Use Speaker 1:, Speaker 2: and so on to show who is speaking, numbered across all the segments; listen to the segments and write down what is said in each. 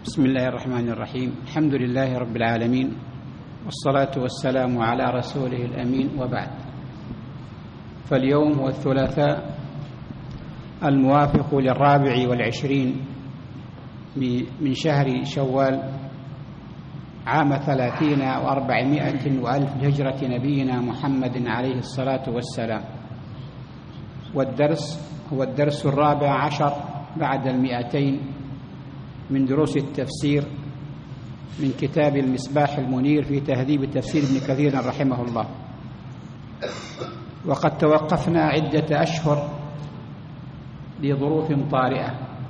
Speaker 1: بسم الله الرحمن الرحيم. الحمد لله رب العالمين، والصلاة والسلام على رسوله الأمين، وبعد. فاليوم هو الثلاثاء الموافق 24 من شهر شوال عام 30 و400 وألف هجرة نبينا محمد عليه الصلاة والسلام، والدرس هو الدرس 14 بعد 200 من دروس التفسير من كتاب المصباح المنير في تهذيب تفسير ابن كثير رحمه الله. وقد توقفنا عدة أشهر لظروف طارئة،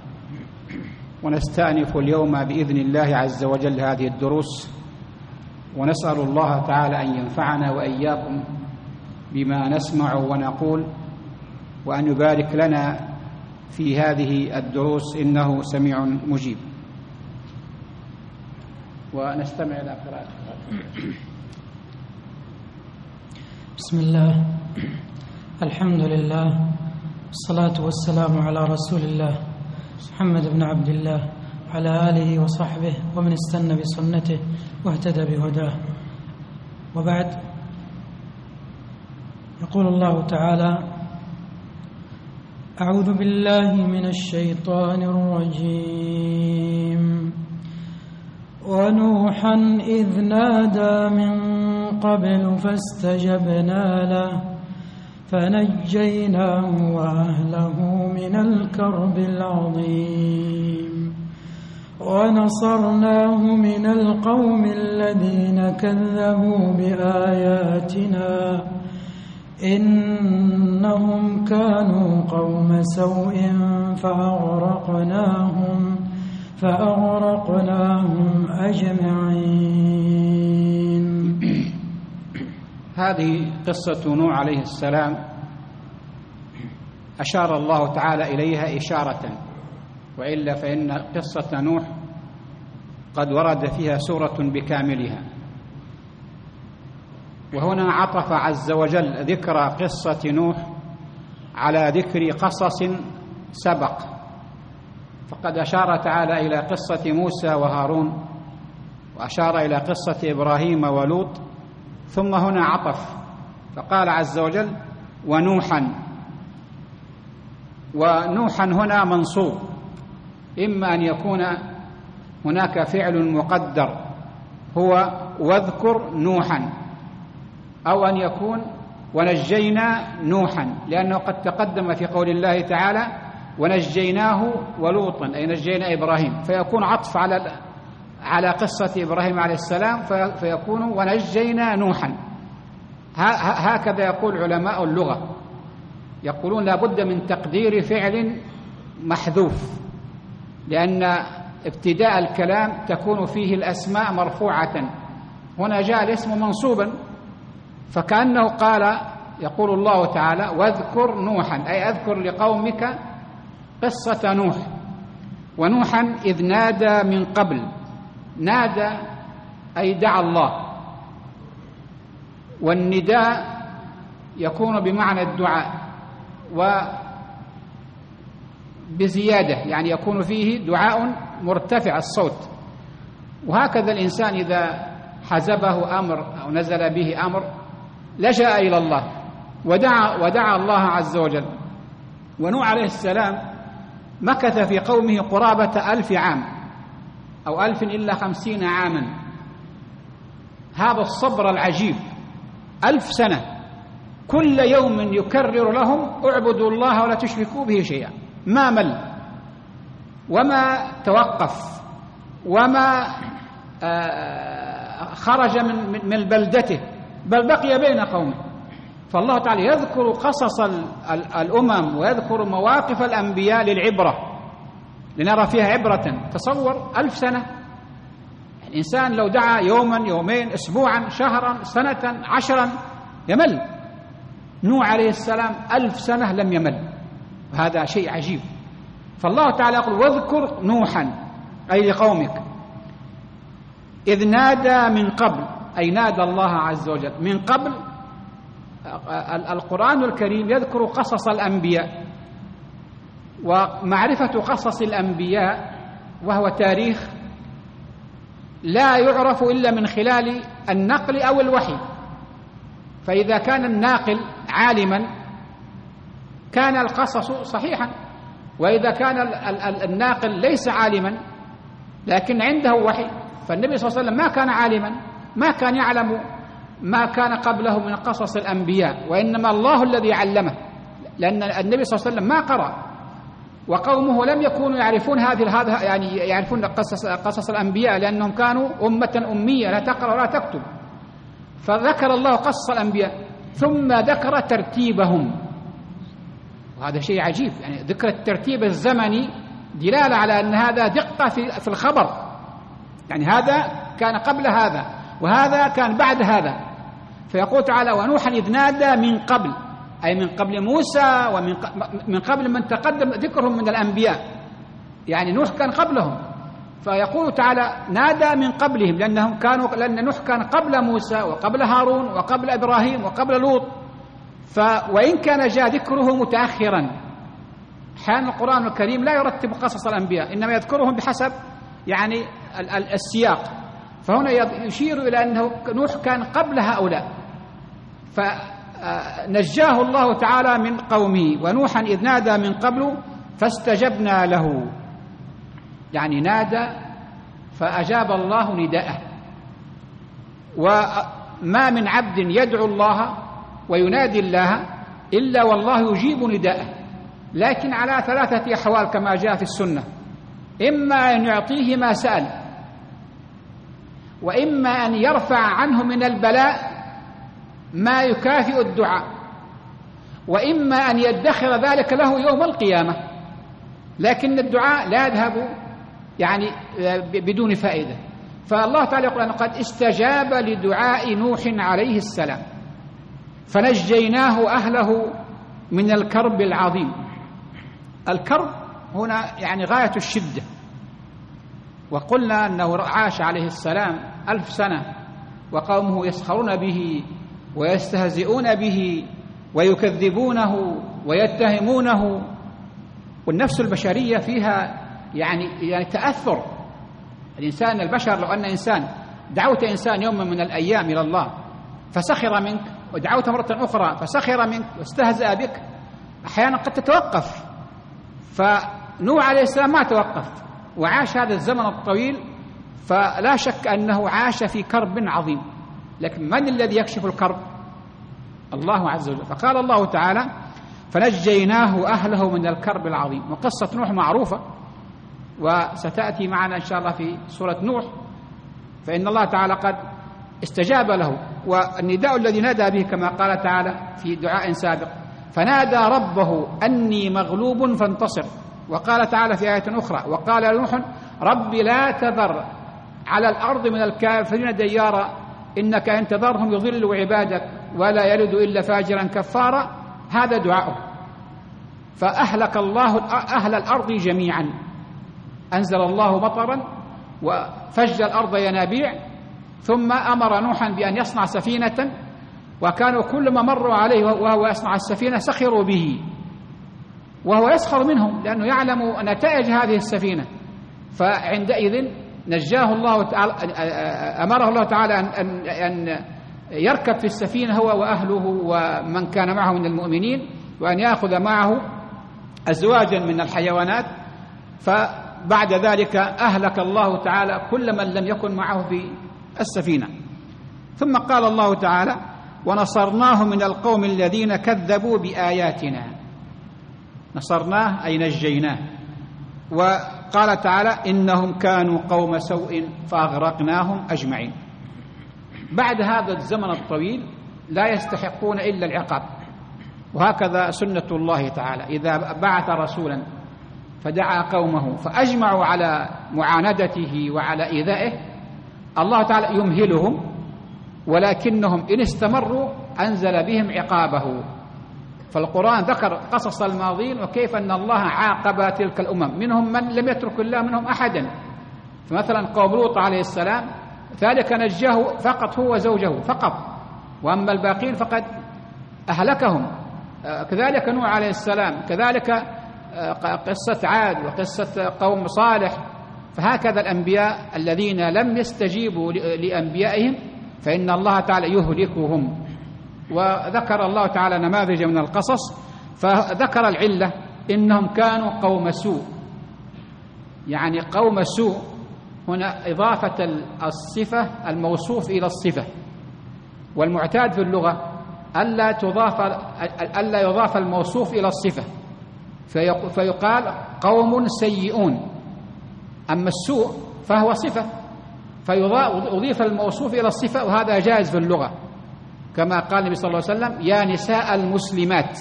Speaker 1: ونستأنف اليوم بإذن الله عز وجل هذه الدروس، ونسأل الله تعالى أن ينفعنا وإياكم بما نسمع ونقول، وأن يبارك لنا في هذه الدروس، إنه سميع مجيب. ونستمع إلى قراءة.
Speaker 2: بسم الله، الحمد لله، والصلاة والسلام على رسول الله محمد بن عبد الله وعلى آله وصحبه ومن استنى بسنته واهتدى بهداه، وبعد. يقول الله تعالى: أعوذ بالله من الشيطان الرجيم. ونوحا إذ نادى من قبل فاستجبنا له فنجيناه وأهله من الكرب العظيم ونصرناه من القوم الذين كذبوا بآياتنا إنهم كانوا قوم سوء فأغرقناهم أجمعين.
Speaker 1: هذه قصة نوح عليه السلام، أشار الله تعالى إليها إشارة، وإلا فإن قصة نوح قد ورد فيها سورة بكاملها. وهنا عطف عز وجل ذكر قصة نوح على ذكر قصص سبق، فقد أشار تعالى إلى قصة موسى وهارون، وأشار إلى قصة إبراهيم ولوط، ثم هنا عطف فقال عز وجل: ونوحا. ونوحا هنا منصوب، إما أن يكون هناك فعل مقدر هو واذكر نوحا، أو أن يكون ونجينا نوحا، لأنه قد تقدم في قول الله تعالى: ونجيناه ولوطا، أي نجينا إبراهيم، فيكون عطف على قصة إبراهيم عليه السلام، فيكون ونجينا نوحا. هكذا يقول علماء اللغة، يقولون لا بد من تقدير فعل محذوف، لأن ابتداء الكلام تكون فيه الأسماء مرفوعة. هنا جاء الاسم منصوبا، فكأنه قال، يقول الله تعالى: واذكر نوحا، أي أذكر لقومك قصة نوح. ونوحا إذ نادى من قبل، نادى أي دعا الله، والنداء يكون بمعنى الدعاء وبزيادة، يعني يكون فيه دعاء مرتفع الصوت. وهكذا الإنسان إذا حزبه أمر أو نزل به أمر لجأ إلى الله ودعا الله عز وجل. ونوح عليه السلام مكث في قومه قرابة 1000 عام أو 1000 إلا 50 عاما. هذا الصبر العجيب، 1000 سنة، كل يوم يكرر لهم: اعبدوا الله ولا تشركوا به شيئا. ما مل وما توقف وما خرج من بلدته، بل بقي بين قومه. فالله تعالى يذكر قصص الأمم ويذكر مواقف الأنبياء للعبرة، لنرى فيها عبرة. تصور 1000 سنة، الإنسان لو دعا يوما، يومين، أسبوعا، شهرا، سنة، 10 يمل. نوح عليه السلام 1000 سنة لم يمل، وهذا شيء عجيب. فالله تعالى يقول: واذكر نوحا، أي لقومك، إذ نادى من قبل، أي نادى الله عز وجل من قبل. القرآن الكريم يذكر قصص الأنبياء، ومعرفة قصص الأنبياء وهو تاريخ لا يعرف إلا من خلال النقل أو الوحي. فإذا كان الناقل عالما كان القصص صحيحا، وإذا كان الناقل ليس عالما لكن عنده وحي، فالنبي صلى الله عليه وسلم ما كان عالما، ما كان يعلم ما كان قبله من قصص الأنبياء، وإنما الله الذي علمه، لأن النبي صلى الله عليه وسلم ما قرأ، وقومه لم يكونوا يعرفون هذا يعني يعرفون قصص الأنبياء، لأنهم كانوا أمة أمية لا تقرأ ولا تكتب. فذكر الله قصص الأنبياء ثم ذكر ترتيبهم، وهذا شيء عجيب. يعني ذكر الترتيب الزمني دلالة على أن هذا دقة في الخبر، يعني هذا كان قبل هذا وهذا كان بعد هذا. فيقول تعالى: ونوحا إذ نادى من قبل، أي من قبل موسى ومن قبل من تقدم ذكرهم من الأنبياء، يعني نوح كان قبلهم. فيقول تعالى: نادى من قبلهم، لأن نوح كان قبل موسى وقبل هارون وقبل إبراهيم وقبل لوط. وإن كان جاء ذكره متأخرا، أحيانا القرآن الكريم لا يرتب قصص الأنبياء، إنما يذكرهم بحسب يعني السياق. فهنا يشير إلى أنه نوح كان قبل هؤلاء، فنجاه الله تعالى من قومه. ونوحا إذ نادى من قبل فاستجبنا له، يعني نادى فأجاب الله نداءه. وما من عبد يدعو الله وينادي الله إلا والله يجيب نداءه، لكن على 3 أحوال كما جاء في السنة: إما أن يعطيه ما سأل، وإما أن يرفع عنه من البلاء ما يكافئ الدعاء، وإما أن يدخر ذلك له يوم القيامة. لكن الدعاء لا يذهب يعني بدون فائدة. فالله تعالى يقول: قد استجاب لدعاء نوح عليه السلام فنجيناه أهله من الكرب العظيم. الكرب هنا يعني غاية الشدة. وقلنا أنه عاش عليه السلام 1000 سنة وقومه يسخرون به ويستهزئون به ويكذبونه ويتهمونه، والنفس البشرية فيها يعني تأثر الإنسان. البشر لو أن إنسان دعوت إنسان يوما من الأيام إلى الله فسخر منك، ودعوت مرة أخرى فسخر منك واستهزأ بك، أحيانا قد تتوقف. فنوح عليه السلام ما توقف وعاش هذا الزمن الطويل، فلا شك أنه عاش في كرب عظيم. لكن من الذي يكشف الكرب؟ الله عز وجل. فقال الله تعالى: فنجيناه أهله من الكرب العظيم. وقصة نوح معروفة وستأتي معنا إن شاء الله في سورة نوح. فإن الله تعالى قد استجاب له، والنداء الذي نادى به كما قال تعالى في دعاء سابق: فنادى ربه أني مغلوب فانتصر. وقال تعالى في آية أخرى: وقال نوح رب لا تذر على الأرض من الكافرين ديارا إنك إن تذرهم يضلوا عبادك ولا يلد إلا فاجرا كفارا. هذا دعاؤه. فأهلك الله أهل الأرض جميعا، أنزل الله مطرا وفج الأرض ينابيع، ثم أمر نوحا بأن يصنع سفينة، وكانوا كل ما مروا عليه وهو يصنع السفينة سخروا به، وهو يسخر منهم لأنه يعلم نتائج هذه السفينة. فعندئذ نجاه الله تعالى، أمره الله تعالى أن يركب في السفينة هو وأهله ومن كان معه من المؤمنين، وأن يأخذ معه أزواجا من الحيوانات. فبعد ذلك أهلك الله تعالى كل من لم يكن معه في السفينة. ثم قال الله تعالى: ونصرناه من القوم الذين كذبوا بآياتنا. نصرناه أي نجيناه. وقال تعالى: إنهم كانوا قوم سوء فأغرقناهم أجمعين. بعد هذا الزمن الطويل لا يستحقون إلا العقاب، وهكذا سنة الله تعالى. إذا بعث رسولا فدعا قومه فأجمعوا على معاندته وعلى إيذائه، الله تعالى يمهلهم، ولكنهم إن استمروا أنزل بهم عقابه. فالقرآن ذكر قصص الماضين وكيف أن الله عاقب تلك الأمم، منهم من لم يترك الله منهم أحدا. فمثلا قوم لوط عليه السلام ذلك نجاه فقط هو وزوجه فقط، وأما الباقين فقد أهلكهم. كذلك نوح عليه السلام، كذلك قصة عاد وقصة قوم صالح. فهكذا الأنبياء الذين لم يستجيبوا لأنبيائهم فإن الله تعالى يهلكهم. وذكر الله تعالى نماذج من القصص، فذكر العلة إنهم كانوا قوم سوء. يعني قوم سوء هنا إضافة الصفة الموصوف إلى الصفة، والمعتاد في اللغة ألا يضاف الموصوف إلى الصفة، فيقال قوم سيئون. أما السوء فهو صفة فيضيف الموصوف إلى الصفة، وهذا جائز في اللغة، كما قال النبي صلى الله عليه وسلم: يا نساء المسلمات،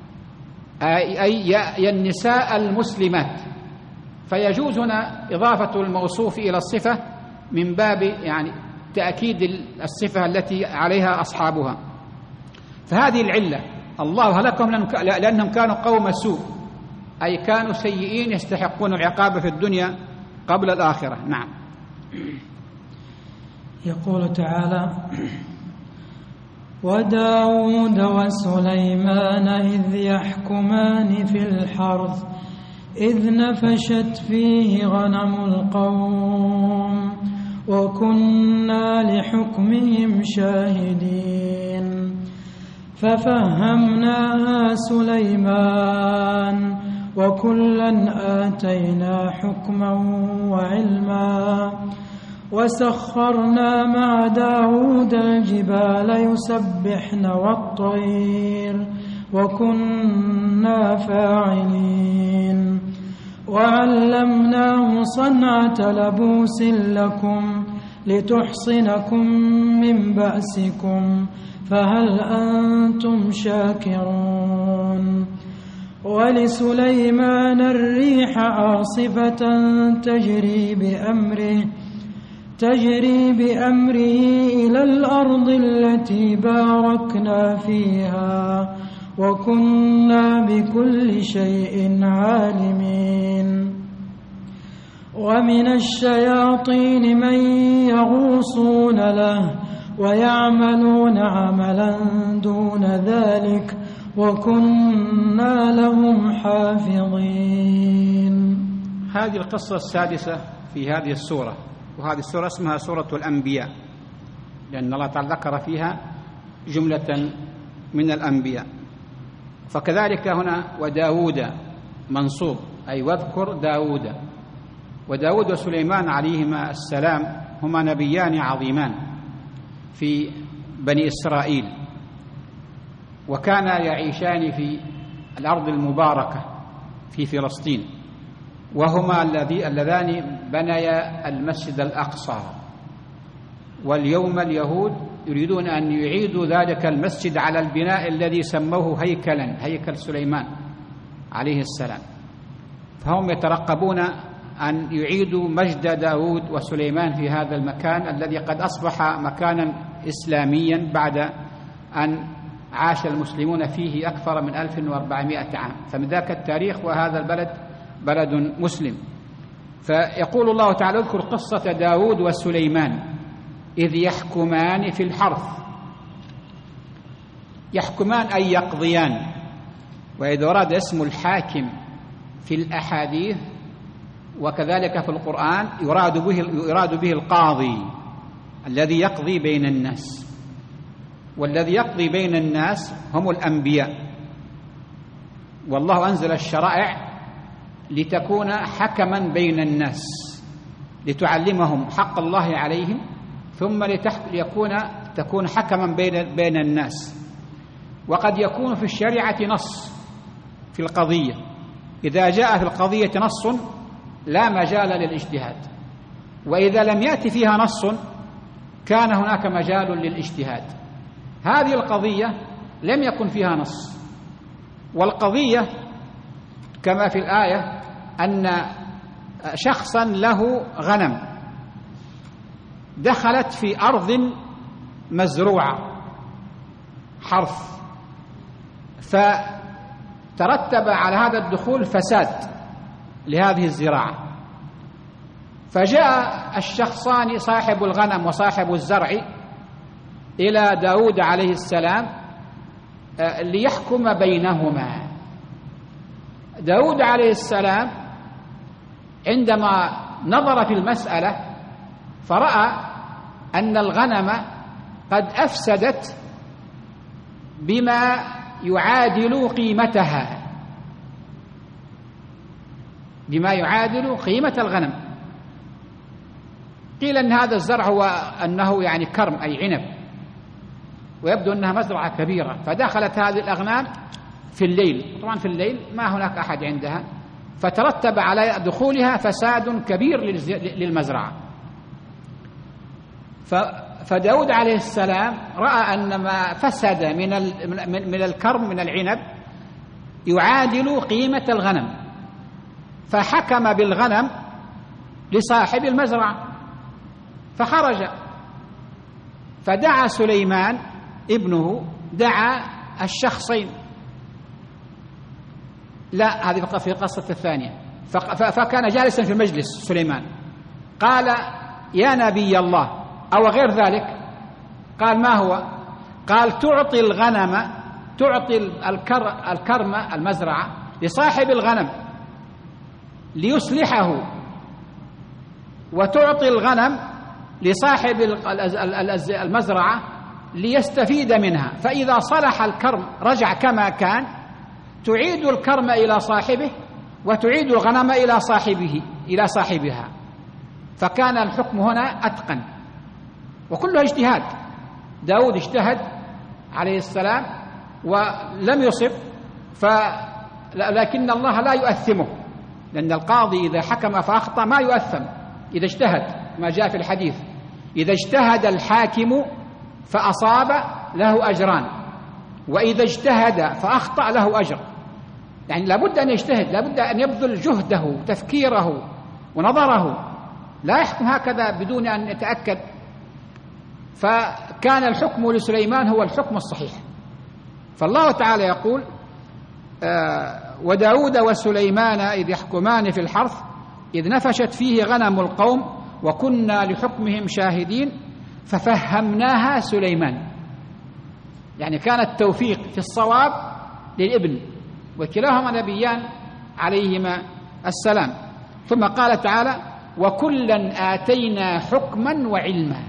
Speaker 1: أي يا النساء المسلمات. فيجوز هنا إضافة الموصوف إلى الصفة من باب يعني تأكيد الصفة التي عليها أصحابها. فهذه العلة، الله هلكهم لأنهم كانوا قوم سوء، أي كانوا سيئين يستحقون العقاب في الدنيا قبل الآخرة. نعم.
Speaker 2: يقول تعالى: وداود وسليمان إذ يحكمان في الحرث إذ نفشت فيه غنم القوم وكنا لحكمهم شاهدين ففهمناها سليمان وكلا آتينا حكما وعلما وسخرنا مع داود الجبال يسبحن والطير وكنا فاعلين وعلمناه صنعة لبوس لكم لتحصنكم من بأسكم فهل أنتم شاكرون ولسليمان الريح عاصفة تجري بأمره إلى الأرض التي باركنا فيها وكنا بكل شيء عالمين ومن الشياطين من يغوصون له ويعملون عملا دون ذلك وكنا لهم حافظين.
Speaker 1: هذه القصة السادسة في هذه السورة، وهذه السورة اسمها سورة الأنبياء، لأن الله تعالى ذكر فيها جملة من الأنبياء. فكذلك هنا وداود منصوب، أي واذكر داود. وداود وسليمان عليهما السلام هما نبيان عظيمان في بني إسرائيل، وكانا يعيشان في الأرض المباركة في فلسطين، وهما اللذان بنيا المسجد الأقصى. واليوم اليهود يريدون أن يعيدوا ذلك المسجد على البناء الذي سموه هيكلا، هيكل سليمان عليه السلام. فهم يترقبون أن يعيدوا مجد داود وسليمان في هذا المكان الذي قد أصبح مكانا إسلاميا بعد أن عاش المسلمون فيه أكثر من 1400 عام، فمن ذاك التاريخ وهذا البلد بلد مسلم. فيقول الله تعالى: اذكر قصة داود وسليمان إذ يحكمان في الحرث. يحكمان أي يقضيان، وإذا ورد اسم الحاكم في الأحاديث وكذلك في القرآن يراد به القاضي الذي يقضي بين الناس، والذي يقضي بين الناس هم الأنبياء. والله أنزل الشرائع لتكون حكما بين الناس، لتعلمهم حق الله عليهم، ثم تكون حكما بين الناس. وقد يكون في الشريعة نص في القضية، إذا جاء في القضية نص لا مجال للاجتهاد، وإذا لم يأتي فيها نص كان هناك مجال للاجتهاد. هذه القضية لم يكن فيها نص، والقضية كما في الآية أن شخصا له غنم دخلت في أرض مزروعة حرث، فترتب على هذا الدخول فساد لهذه الزراعة. فجاء الشخصان صاحب الغنم وصاحب الزرع إلى داود عليه السلام ليحكم بينهما. داود عليه السلام عندما نظر في المسألة فرأى أن الغنم قد أفسدت بما يعادل قيمتها، بما يعادل قيمة الغنم. قيل أن هذا الزرع هو أنه يعني كرم أي عنب، ويبدو أنها مزرعة كبيرة، فدخلت هذه الأغنام في الليل، طبعا في الليل ما هناك أحد عندها، فترتب على دخولها فساد كبير للمزرعة. فداود عليه السلام رأى أن ما فسد من الكرم من العنب يعادل قيمة الغنم، فحكم بالغنم لصاحب المزرعة، فخرج فدعا سليمان ابنه، دعا الشخصين، لا هذه في القصة الثانية. فكان جالسا في المجلس سليمان، قال يا نبي الله، أو غير ذلك، قال ما هو؟ قال تعطي الغنم، تعطي الكرم المزرعة لصاحب الغنم ليصلحه، وتعطي الغنم لصاحب المزرعة ليستفيد منها، فإذا صلح الكرم رجع كما كان، تعيد الكرم إلى صاحبه وتعيد الغنم إلى صاحبها. فكان الحكم هنا أتقن، وكلها اجتهاد. داود اجتهد عليه السلام ولم يصب، لكن الله لا يؤثمه، لأن القاضي إذا حكم فأخطأ ما يؤثم إذا اجتهد، ما جاء في الحديث إذا اجتهد الحاكم فأصاب له أجران، وإذا اجتهد فأخطأ له أجر. يعني لابد أن يجتهد، لابد أن يبذل جهده تفكيره ونظره، لا يحكم هكذا بدون أن يتأكد. فكان الحكم لسليمان هو الحكم الصحيح. فالله تعالى يقول وداود وسليمان إذ يحكمان في الحرث إذ نفشت فيه غنم القوم وكنا لحكمهم شاهدين ففهمناها سليمان. يعني كان التوفيق في الصواب للابن، وكلاهما نبيان عليهما السلام. ثم قال تعالى وكلا آتينا حكما وعلما.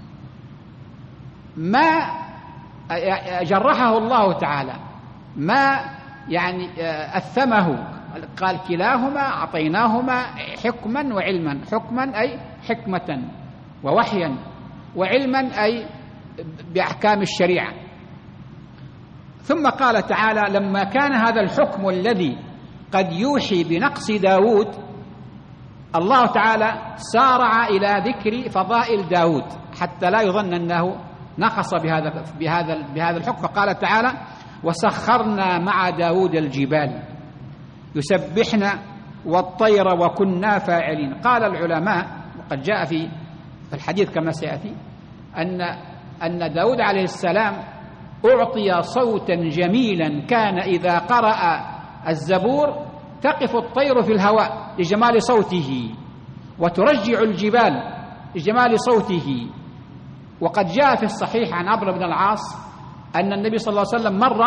Speaker 1: ما جرحه الله تعالى، ما يعني أثمه، قال كلاهما أعطيناهما حكما وعلما. حكما أي حكمة ووحيا، وعلما أي بأحكام الشريعة. ثم قال تعالى لما كان هذا الحكم الذي قد يوحي بنقص داود، الله تعالى سارع إلى ذكر فضائل داود حتى لا يظن أنه نقص بهذا الحكم. فقال تعالى وسخرنا مع داود الجبال يسبحن والطير وكنا فاعلين. قال العلماء، وقد جاء في الحديث كما سيأتي، أن داود عليه السلام أعطي صوتا جميلا، كان إذا قرأ الزبور تقف الطير في الهواء لجمال صوته، وترجع الجبال لجمال صوته. وقد جاء في الصحيح عن عمرو بن العاص أن النبي صلى الله عليه وسلم مر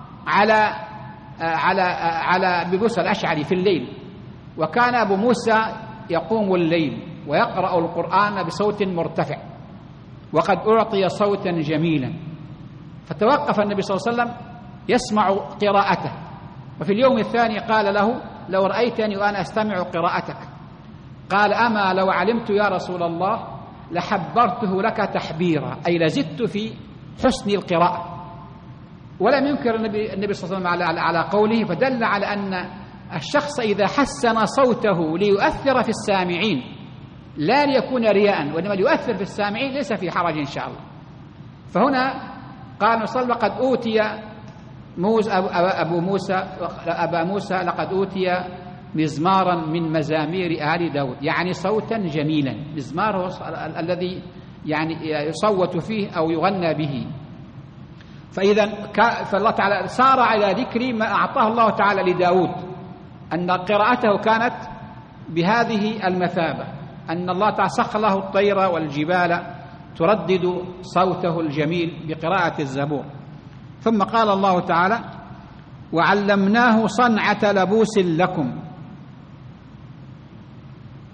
Speaker 1: على أبي موسى الأشعري في الليل، وكان أبو موسى يقوم الليل ويقرأ القرآن بصوت مرتفع، وقد أعطي صوتا جميلا. فتوقف النبي صلى الله عليه وسلم يسمع قراءته، وفي اليوم الثاني قال له لو رأيتني وأنا أستمع قراءتك، قال أما لو علمت يا رسول الله لحبرته لك تحبيرا، أي لزدت في حسن القراءة. ولم ينكر النبي صلى الله عليه وسلم على قوله، فدل على أن الشخص إذا حسن صوته ليؤثر في السامعين لا ليكون رياء، وإنما ليؤثر في السامعين ليس في حرج إن شاء الله. فهنا قال صلى الله قد أوتي أبا موسى لقد أوتي مزمارا من مزامير آل داود، يعني صوتا جميلا. مزمار هو الذي يعني يصوت فيه أو يغنى به. فالله تعالى سارع إلى ذكر ما أعطاه الله تعالى لداود، أن قراءته كانت بهذه المثابة، أن الله تعالى سخر له الطير والجبال تردد صوته الجميل بقراءة الزبور. ثم قال الله تعالى وعلمناه صنعة لبوس لكم.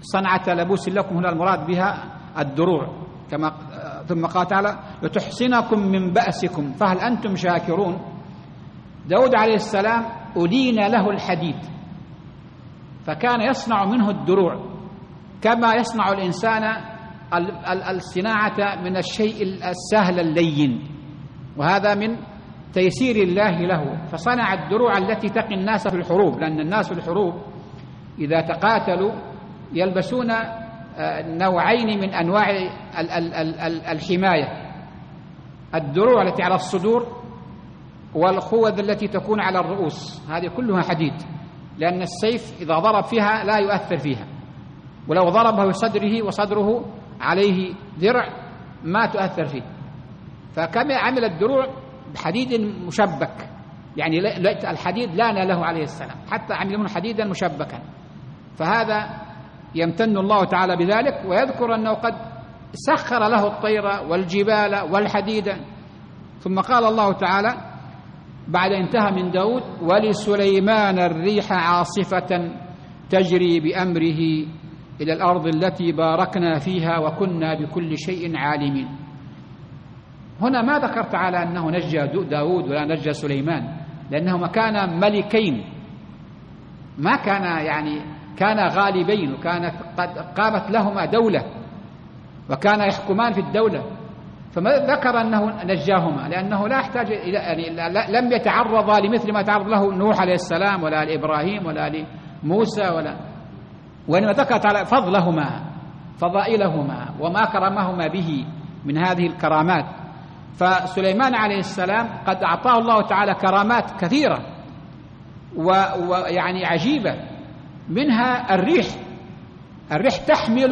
Speaker 1: صنعة لبوس لكم هنا المراد بها الدروع، كما ثم قال تعالى لتحصنكم من بأسكم فهل أنتم شاكرون. داود عليه السلام أدين له الحديد فكان يصنع منه الدروع كما يصنع الإنسان الصناعة من الشيء السهل اللين، وهذا من تيسير الله له، فصنع الدروع التي تقي الناس في الحروب، لأن الناس في الحروب إذا تقاتلوا يلبسون نوعين من أنواع الحماية، الدروع التي على الصدور والخوذ التي تكون على الرؤوس، هذه كلها حديد، لأن السيف إذا ضرب فيها لا يؤثر فيها، ولو ضربه بصدره وصدره عليه درع ما تؤثر فيه. فكما عمل الدروع بحديد مشبك، يعني الحديد لان له عليه السلام، حتى عملوا حديدا مشبكا، فهذا يمتن الله تعالى بذلك، ويذكر أنه قد سخر له الطير والجبال والحديد. ثم قال الله تعالى بعد انتهى من داود ولسليمان الريح عاصفة تجري بأمره إلى الأرض التي باركنا فيها وكنا بكل شيء عالمين. هنا ما ذكر تعالى أنه نجى داود ولا نجى سليمان، لأنهما كانا ملكين، ما كان يعني كان غالبين، وكانت قد قامت لهما دولة وكان يحكمان في الدولة، فما ذكر أنه نجاهما لأنه لا يحتاج إلى يعني لم يتعرض لمثل ما تعرض له نوح عليه السلام ولا لإبراهيم ولا لموسى وإنما ذكرت على فضلهما فضائلهما وما كرمهما به من هذه الكرامات. فسليمان عليه السلام قد أعطاه الله تعالى كرامات كثيرة ويعني عجيبة، منها الريح تحمل،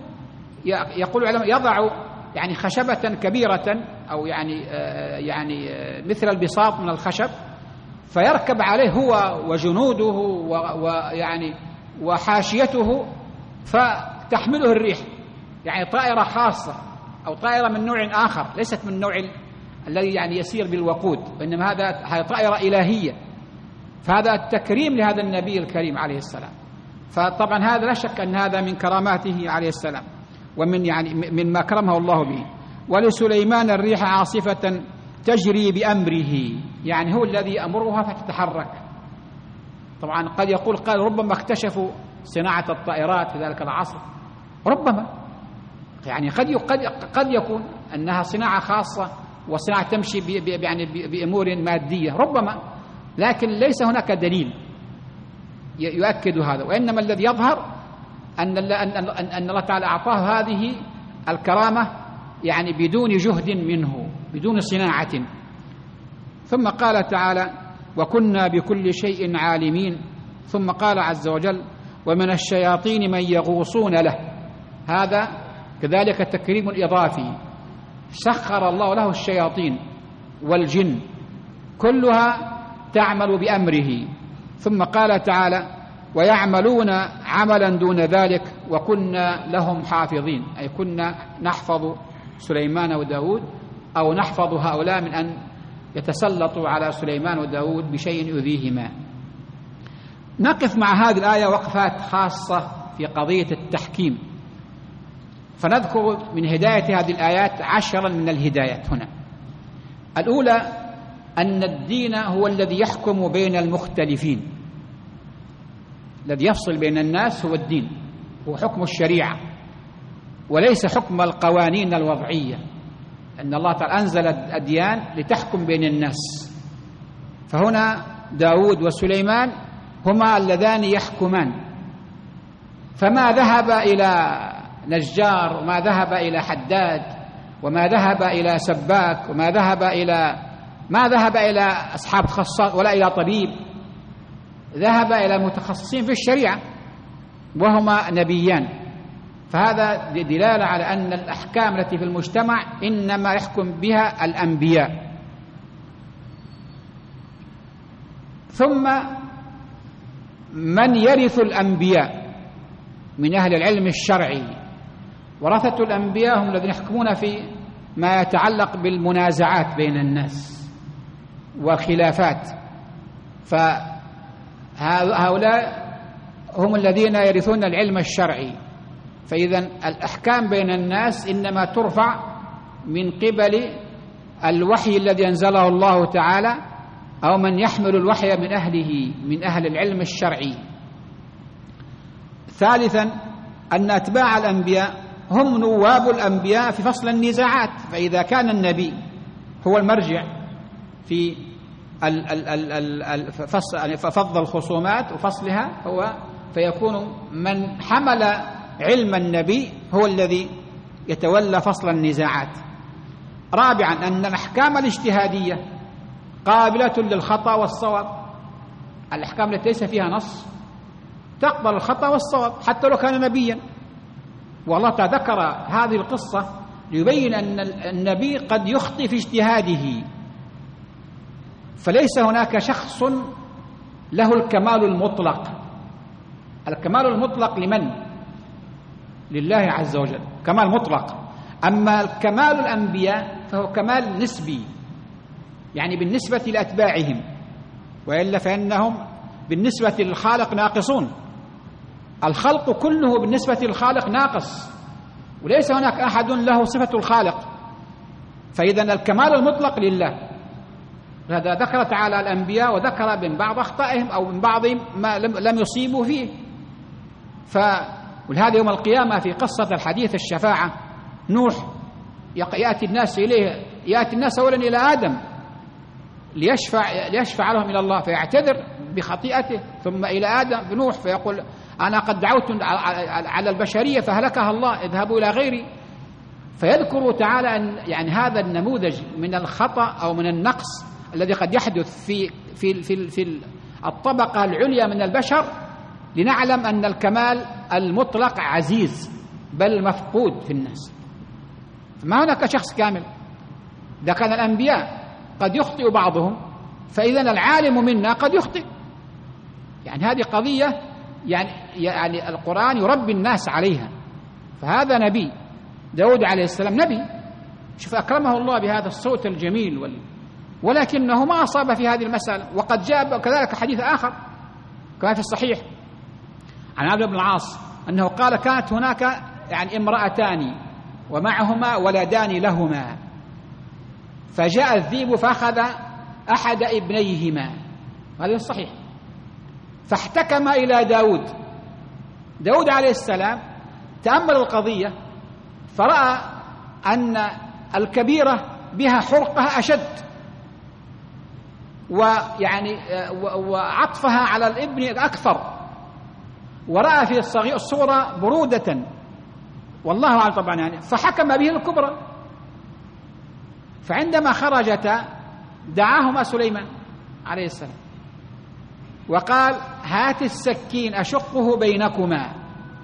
Speaker 1: يقول العلماء يضع يعني خشبة كبيرة أو يعني مثل البساط من الخشب، فيركب عليه هو وجنوده ويعني وحاشيته فتحمله الريح، يعني طائرة خاصة أو طائرة من نوع آخر ليست من النوع الذي يعني يسير بالوقود، وإنما هذه طائرة إلهية. فهذا التكريم لهذا النبي الكريم عليه السلام، فطبعا هذا لا شك أن هذا من كراماته عليه السلام ومن يعني مما كرمه الله به. ولسليمان الريح عاصفة تجري بأمره، يعني هو الذي أمرها فتتحرك. طبعا قد يقول قال ربما اكتشفوا صناعة الطائرات في ذلك العصر، ربما يعني قد يكون أنها صناعة خاصة وصناعة تمشي يعني بأمور مادية ربما، لكن ليس هناك دليل يؤكد هذا، وإنما الذي يظهر أن الله تعالى أعطاه هذه الكرامة يعني بدون جهد منه، بدون صناعة. ثم قال تعالى وكنا بكل شيء عالمين. ثم قال عز وجل ومن الشياطين من يغوصون له، هذا كذلك تكريم إضافي، سخر الله له الشياطين والجن كلها تعمل بأمره. ثم قال تعالى ويعملون عملا دون ذلك وكنا لهم حافظين، أي كنا نحفظ سليمان وداود أو نحفظ هؤلاء من أن يتسلطوا على سليمان وداود بشيء يؤذيهما. نقف مع هذه الآية وقفات خاصة في قضية التحكيم، فنذكر من هداية هذه الآيات 10 من الهدايات هنا. الأولى أن الدين هو الذي يحكم بين المختلفين، الذي يفصل بين الناس هو الدين، هو حكم الشريعة وليس حكم القوانين الوضعية، أن الله تعالى أنزل الأديان لتحكم بين الناس. فهنا داود وسليمان هما اللذان يحكمان، فما ذهب إلى نجار وما ذهب إلى حداد وما ذهب إلى سباك وما ذهب إلى أصحاب خاصات ولا إلى طبيب، ذهب إلى متخصصين في الشريعة وهما نبيان. فهذا دلالة على أن الأحكام التي في المجتمع إنما يحكم بها الأنبياء. ثم من يرث الأنبياء من أهل العلم الشرعي، ورثة الأنبياء هم الذين يحكمون في ما يتعلق بالمنازعات بين الناس والخلافات، فهؤلاء هم الذين يرثون العلم الشرعي فإذا الأحكام بين الناس إنما ترفع من قبل الوحي الذي أنزله الله تعالى أو من يحمل الوحي من أهله من أهل العلم الشرعي. ثالثا أن أتباع الأنبياء هم نواب الأنبياء في فصل النزاعات، فإذا كان النبي هو المرجع في فض الخصومات وفصلها فيكون من حمل علم النبي هو الذي يتولى فصل النزاعات. رابعا أن الأحكام الاجتهادية قابلة للخطأ والصواب، الأحكام التي ليس فيها نص تقبل الخطأ والصواب حتى لو كان نبيا. والله ذكر هذه القصة ليبين أن النبي قد يخطئ في اجتهاده، فليس هناك شخص له الكمال المطلق. الكمال المطلق لمن؟ لله عز وجل، كمال مطلق. أما كمال الأنبياء فهو كمال نسبي، يعني بالنسبة لأتباعهم، وإلا فإنهم بالنسبة للخالق ناقصون. الخلق كله بالنسبة للخالق ناقص، وليس هناك أحد له صفة الخالق، فإذا الكمال المطلق لله. هذا ذكر تعالى الأنبياء وذكر من بعض أخطائهم أو من بعضهم ما لم يصيبوا فيه. ولهذا يوم القيامة في قصة الحديث الشفاعة نوح يأتي الناس إليه، يأتي الناس أولا إلى آدم ليشفع لهم إلى الله فيعتذر بخطيئته، ثم إلى آدم بنوح فيقول أنا قد دعوت على البشرية فهلكها الله، اذهبوا إلى غيري. فيذكر تعالى أن يعني هذا النموذج من الخطأ أو من النقص الذي قد يحدث في الطبقة العليا من البشر، لنعلم أن الكمال المطلق عزيز بل مفقود في الناس، فما هناك شخص كامل. إذا كان الأنبياء قد يخطئ بعضهم، فإذا العالم منا قد يخطئ. يعني هذه قضية يعني القرآن يربي الناس عليها. فهذا نبي داود عليه السلام نبي، شوف أكرمه الله بهذا الصوت الجميل ولكنه ما أصاب في هذه المسألة. وقد جاء كذلك حديث آخر كما في الصحيح عن عبد بن العاص أنه قال كانت هناك يعني امرأتان ومعهما ولدان لهما، فجاء الذئب فأخذ أحد ابنيهما، هذا الصحيح، فاحتكم إلى داود عليه السلام تأمل القضية فرأى أن الكبيرة بها حرقة أشد، ويعني وعطفها على الابن أكثر، ورأى في الصورة برودة والله أعلم طبعا يعني، فحكم به الكبرى. فعندما خرجتا دعاهما سليمان عليه السلام وقال هات السكين أشقه بينكما.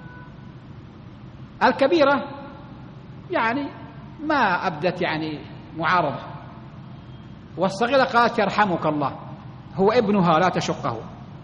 Speaker 1: الكبيرة يعني ما أبدت يعني معارضة، والصغيرة قالت يرحمك الله هو ابنها لا تشقه.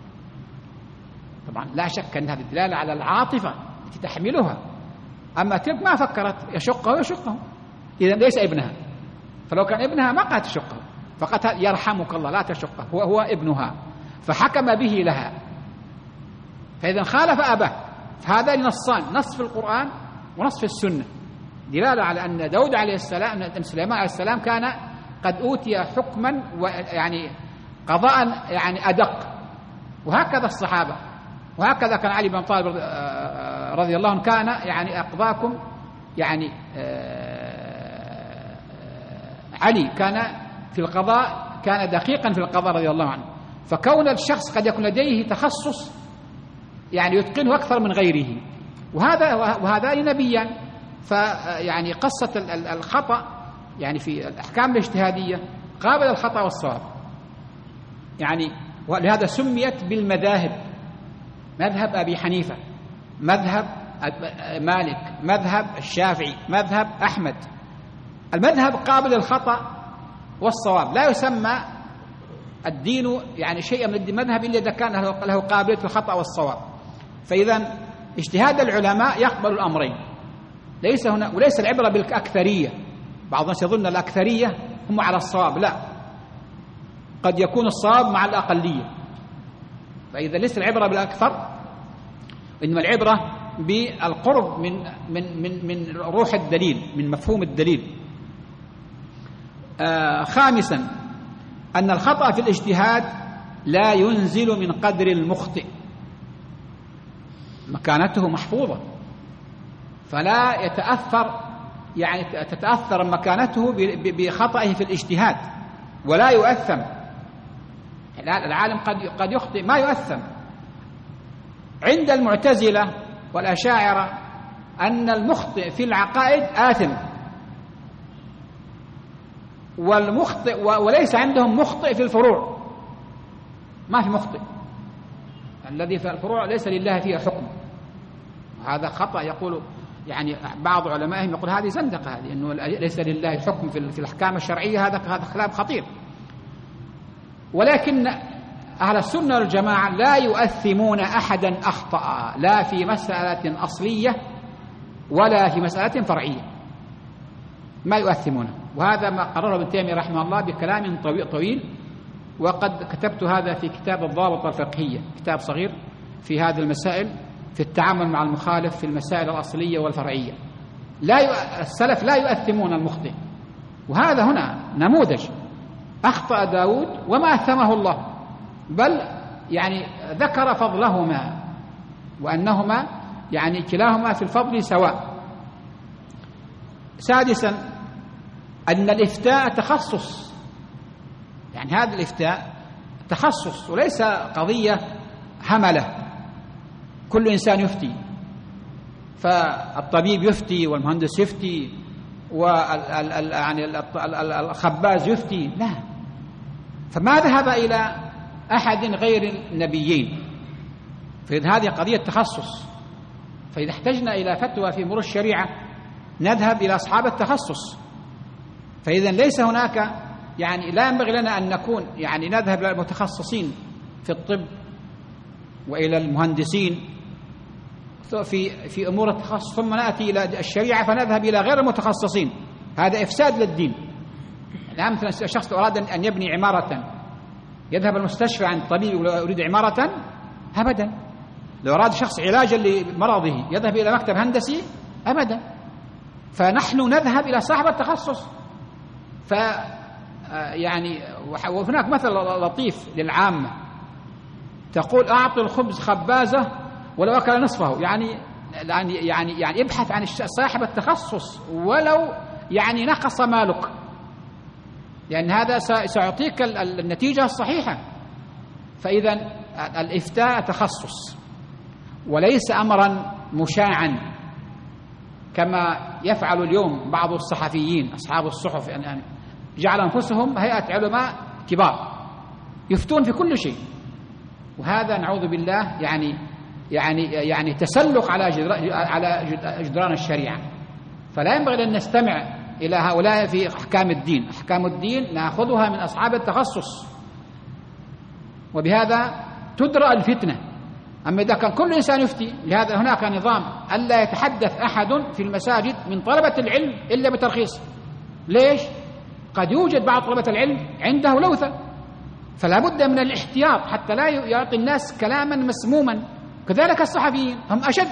Speaker 1: طبعا لا شك أن هذه الدلالة على العاطفة التي تحملها، أما تلك ما فكرت يشقه، إذا ليس ابنها، فلو كان ابنها ما قالت تشقه، فقالت يرحمك الله لا تشقه هو ابنها، فحكم به لها. فإذا خالف أباه. فهذا نصان، نص في القرآن ونص في السنة، دلالة على أن داود عليه السلام أن سليمان عليه السلام كان قد أوتي حكما ويعني قضاء يعني أدق. وهكذا الصحابة، وهكذا كان علي بن طالب رضي الله عنه كان يعني أقضاكم يعني علي كان في القضاء كان دقيقا في القضاء رضي الله عنه. فكون الشخص قد يكون لديه تخصص يعني يتقنه أكثر من غيره، وهذان نبيان. فيعني قصة الخطأ يعني في الأحكام الاجتهادية قابل الخطأ والصواب يعني، ولهذا سميت بالمذاهب، مذهب أبي حنيفة، مذهب مالك، مذهب الشافعي، مذهب أحمد. المذهب قابل الخطأ والصواب، لا يسمى الدين يعني شيء من المذهب إلا إذا كان له قابلية الخطأ والصواب. فإذا اجتهاد العلماء يقبل الأمرين، ليس هنا وليس العبرة بالأكثرية. بعض الناس يظن الأكثرية هم على الصواب، لا، قد يكون الصواب مع الأقلية. فإذا ليس العبرة بالأكثر، إنما العبرة بالقرب من روح الدليل، من مفهوم الدليل. خامسا أن الخطأ في الاجتهاد لا ينزل من قدر المخطئ، مكانته محفوظة، فلا يتأثر، يعني تتأثر مكانته بخطئه في الاجتهاد ولا يؤثم. العالم قد يخطئ ما يؤثم. عند المعتزلة والأشاعرة أن المخطئ في العقائد آثم، والمخطئ وليس عندهم مخطئ في الفروع، ما في مخطئ، الذي في الفروع ليس لله فيه حكم. هذا خطأ، يقول يعني بعض علمائهم يقول هذه زندقة، هذه إنه ليس لله حكم في الأحكام الشرعية، هذا كلام خطير. ولكن أهل السنة والجماعة لا يؤثمون أحدا أخطأ، لا في مسألة أصلية ولا في مسألة فرعية، ما يؤثمونه. وهذا ما قرره ابن تيمية رحمه الله بكلام طويل، وقد كتبت هذا في كتاب الضابطة الفقهية، كتاب صغير في هذه المسائل، في التعامل مع المخالف في المسائل الأصلية والفرعية. السلف لا يؤثمون المخطئ، وهذا هنا نموذج. أخطأ داود وما أثمه الله، بل يعني ذكر فضلهما وأنهما يعني كلاهما في الفضل سواء. سادسا أن الإفتاء تخصص، يعني هذا الإفتاء تخصص وليس قضية هملة، كل إنسان يفتي، فالطبيب يفتي والمهندس يفتي والخباز يفتي، لا. فما ذهب إلى أحد غير النبيين، فإذا هذه قضية تخصص، فإذا احتجنا إلى فتوى في أمور الشريعة نذهب إلى أصحاب التخصص. فإذا ليس هناك، يعني لا ينبغي لنا أن نكون يعني نذهب إلى المتخصصين في الطب وإلى المهندسين في أمور التخصص، ثم نأتي إلى الشريعة فنذهب إلى غير المتخصصين. هذا إفساد للدين. الآن مثلا شخص أراد أن يبني عمارة، يذهب المستشفى عند طبيب ويريد عمارة؟ أبدا. لو أراد شخص علاجا لمرضه يذهب إلى مكتب هندسي؟ أبدا. فنحن نذهب إلى صاحب التخصص. يعني وهناك مثل لطيف للعامة، تقول أعطي الخبز خبازة ولو أكل نصفه، يعني ابحث عن صاحب التخصص ولو يعني نقص مالك، لأن هذا سيعطيك النتيجة الصحيحة. فإذا الإفتاء تخصص وليس أمرا مشاعا كما يفعل اليوم بعض الصحفيين أصحاب الصحف، يعني جعل أنفسهم هيئة علماء كبار يفتون في كل شيء، وهذا نعوذ بالله يعني تسلق على جدران الشريعة. فلا ينبغي أن نستمع إلى هؤلاء في أحكام الدين. أحكام الدين نأخذها من أصحاب التخصص، وبهذا تدرأ الفتنة. أما إذا كان كل إنسان يفتي، لهذا هناك نظام ألا يتحدث أحد في المساجد من طلبة العلم إلا بترخيص. ليش؟ قد يوجد بعض طلبة العلم عنده لوثة، فلا بد من الاحتياط حتى لا يعطي الناس كلاما مسموما. كذلك الصحفيين هم أشد،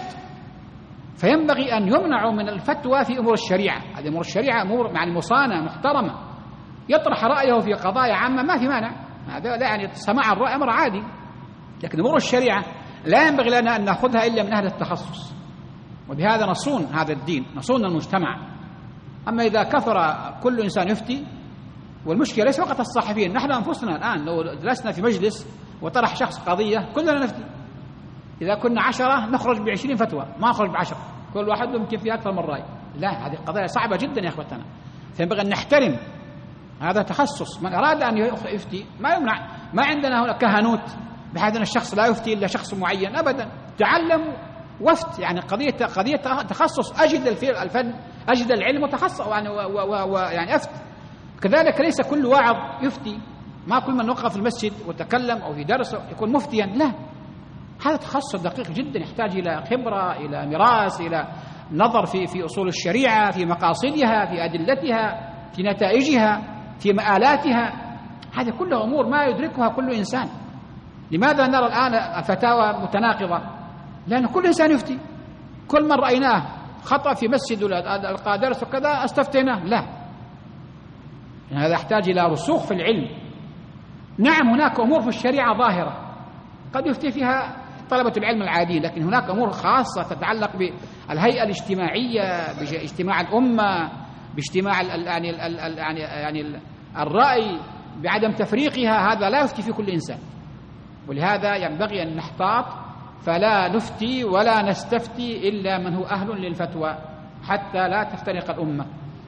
Speaker 1: فينبغي أن يمنعوا من الفتوى في أمور الشريعة. هذه أمور الشريعة أمور يعني مصانة محترمة، يطرح رأيه في قضايا عامة ما في مانع، هذا لا يعني سماع الرأي أمر عادي. لكن أمور الشريعة لا ينبغي لنا أن نأخذها إلا من أهل التخصص، وبهذا نصون هذا الدين، نصون المجتمع. أما إذا كثر كل إنسان يفتي، والمشكلة ليس فقط الصحفيين، نحن أنفسنا الآن لو جلسنا في مجلس وطرح شخص قضية كلنا نفتي. إذا كنا 10 نخرج ب20 فتوى، ما نخرج ب10، كل واحد ممكن فيه أكثر من رأي. لا، هذه قضايا صعبة جدا يا أخوتنا، فينبغي أن نحترم هذا تخصص. من أراد أن يفتي ما يمنع، ما عندنا هنا كهنوت بحيث أن الشخص لا يفتي إلا شخص معين أبدا. تعلم وفت، يعني قضية تخصص، أجد الفن، أجد العلم وتخصص يعني أفت. كذلك ليس كل واعظ يفتي، ما كل من وقف في المسجد وتكلم أو في درس يكون مفتيا، لا، هذا تخصص دقيق جدا يحتاج إلى خبرة، إلى ميراث، إلى نظر في أصول الشريعة، في مقاصدها، في أدلتها، في نتائجها، في مآلاتها. هذه كلها أمور ما يدركها كل إنسان. لماذا نرى الآن الفتاوى متناقضة؟ لأن كل إنسان يفتي، كل من رأيناه خطأ في مسجد القادرس وكذا استفتيناه، لا، يعني هذا يحتاج إلى رسوخ في العلم. نعم هناك أمور في الشريعة ظاهرة قد يفتي فيها طلبة العلم العادي، لكن هناك أمور خاصة تتعلق بالهيئة الاجتماعية، باجتماع الأمة، باجتماع يعني الرأي، بعدم تفريقها، هذا لا يفتي في كل إنسان. ولهذا ينبغي أن نحتاط فلا نفتي ولا نستفتي إلا من هو أهل للفتوى حتى لا تفترق الأمة.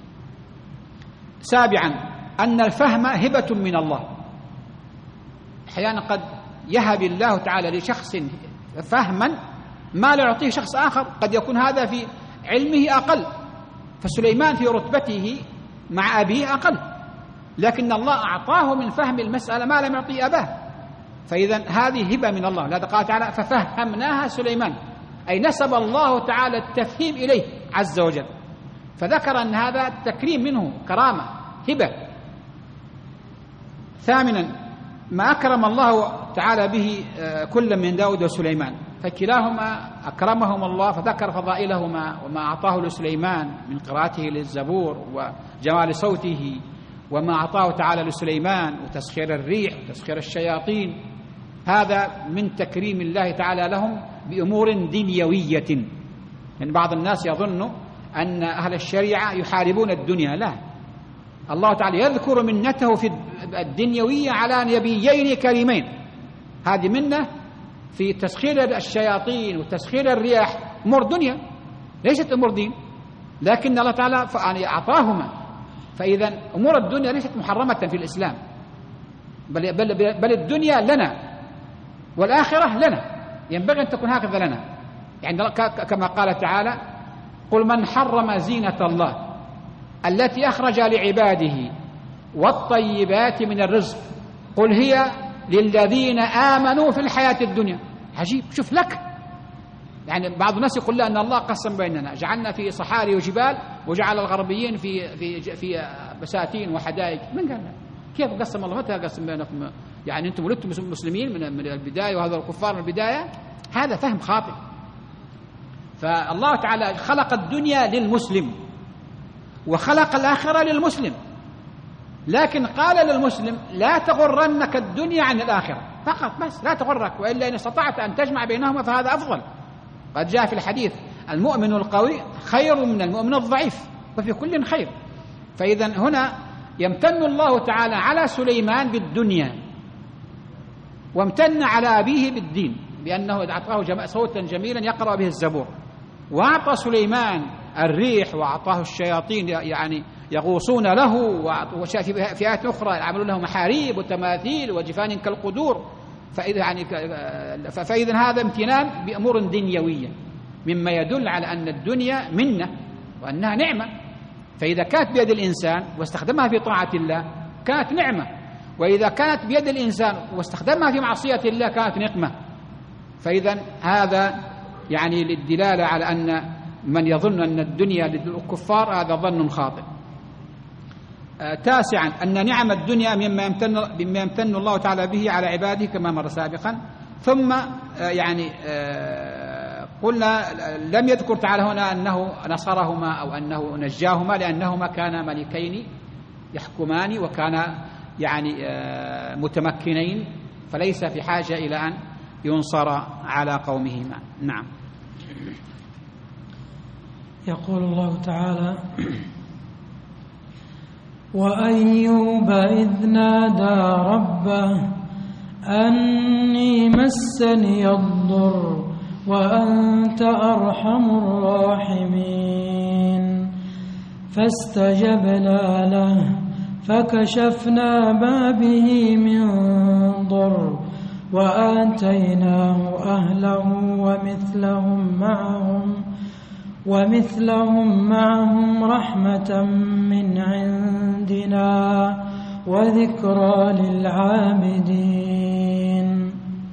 Speaker 1: سابعا أن الفهم هبة من الله. أحيانا قد يهب الله تعالى لشخص فهما ما لا يعطيه شخص آخر، قد يكون هذا في علمه أقل، فسليمان في رتبته مع أبيه أقل، لكن الله أعطاه من فهم المسألة ما لم يعطيه أباه، فإذا هذه هبة من الله. لذا قال تعالى ففهمناها سليمان، أي نسب الله تعالى التفهيم إليه عز وجل، فذكر أن هذا تكريم منه، كرامة، هبة. ثامنا ما أكرم الله تعالى به كل من داود وسليمان، فكلاهما أكرمهم الله، فذكر فضائلهما وما أعطاه لسليمان من قراءته للزبور وجمال صوته، وما أعطاه تعالى لسليمان وتسخير الريح وتسخير الشياطين، هذا من تكريم الله تعالى لهم بأمور دنيوية. يعني بعض الناس يظن أن أهل الشريعة يحاربون الدنيا، لا، الله تعالى يذكر منته في الدنيوية على نبيين كريمين، هذه منه في تسخير الشياطين وتسخير الرياح، أمور دنيا ليست أمور دين، لكن الله تعالى أعطاهما. فإذا أمور الدنيا ليست محرمة في الإسلام، بل الدنيا لنا والآخرة لنا، ينبغي أن تكون هكذا لنا. يعني كما قال تعالى قل من حرم زينة الله التي أخرج لعباده والطيبات من الرزق قل هي للذين آمنوا في الحياة الدنيا. عجيب، شوف لك، يعني بعض الناس يقول أن الله قسم بيننا، جعلنا في صحاري وجبال وجعل الغربيين في بساتين وحدائق. من قال كيف قسم الله؟ متى قسم بينكم؟ يعني أنتم ولدتم مسلمين من البداية وهذا الكفار من البداية؟ هذا فهم خاطئ. فالله تعالى خلق الدنيا للمسلم وخلق الآخرة للمسلم، لكن قال للمسلم لا تغرنك الدنيا عن الآخرة فقط، بس لا تغرك، وإلا إن استطعت أن تجمع بينهما فهذا أفضل. قد جاء في الحديث المؤمن القوي خير من المؤمن الضعيف، وفي كل خير. فإذا هنا يمتن الله تعالى على سليمان بالدنيا، وامتن على أبيه بالدين، بأنه أعطاه صوتا جميلا يقرأ به الزبور، وأعطى سليمان الريح، وأعطاه الشياطين يعني يغوصون له، وفي آيات أخرى يعملون له محاريب وتماثيل وجفان كالقدور. فإذا هذا امتنان بأمور دنيوية، مما يدل على أن الدنيا منة وأنها نعمة، فإذا كانت بيد الإنسان واستخدمها في طاعة الله كانت نعمة، وإذا كانت بيد الإنسان واستخدمها في معصية الله كانت نقمة. فإذا هذا يعني للدلالة على أن من يظن أن الدنيا للكفار هذا ظن خاطئ. تاسعا أن نعم الدنيا مما يمتن الله تعالى به على عباده كما مر سابقا. ثم يعني قلنا لم يذكر تعالى هنا أنه نصرهما أو أنه نجاهما، لأنهما كانا ملكين يحكمان وكانا يعني متمكنين، فليس في حاجة إلى أن ينصر على قومهما. نعم.
Speaker 2: يقول الله تعالى وأيوب إذ نادى ربه أني مسني الضر وأنت أرحم الراحمين فاستجبنا له فكشفنا ما به من ضر وآتيناه أهله ومثلهم معهم رحمة من عندنا وذكرى للعابدين.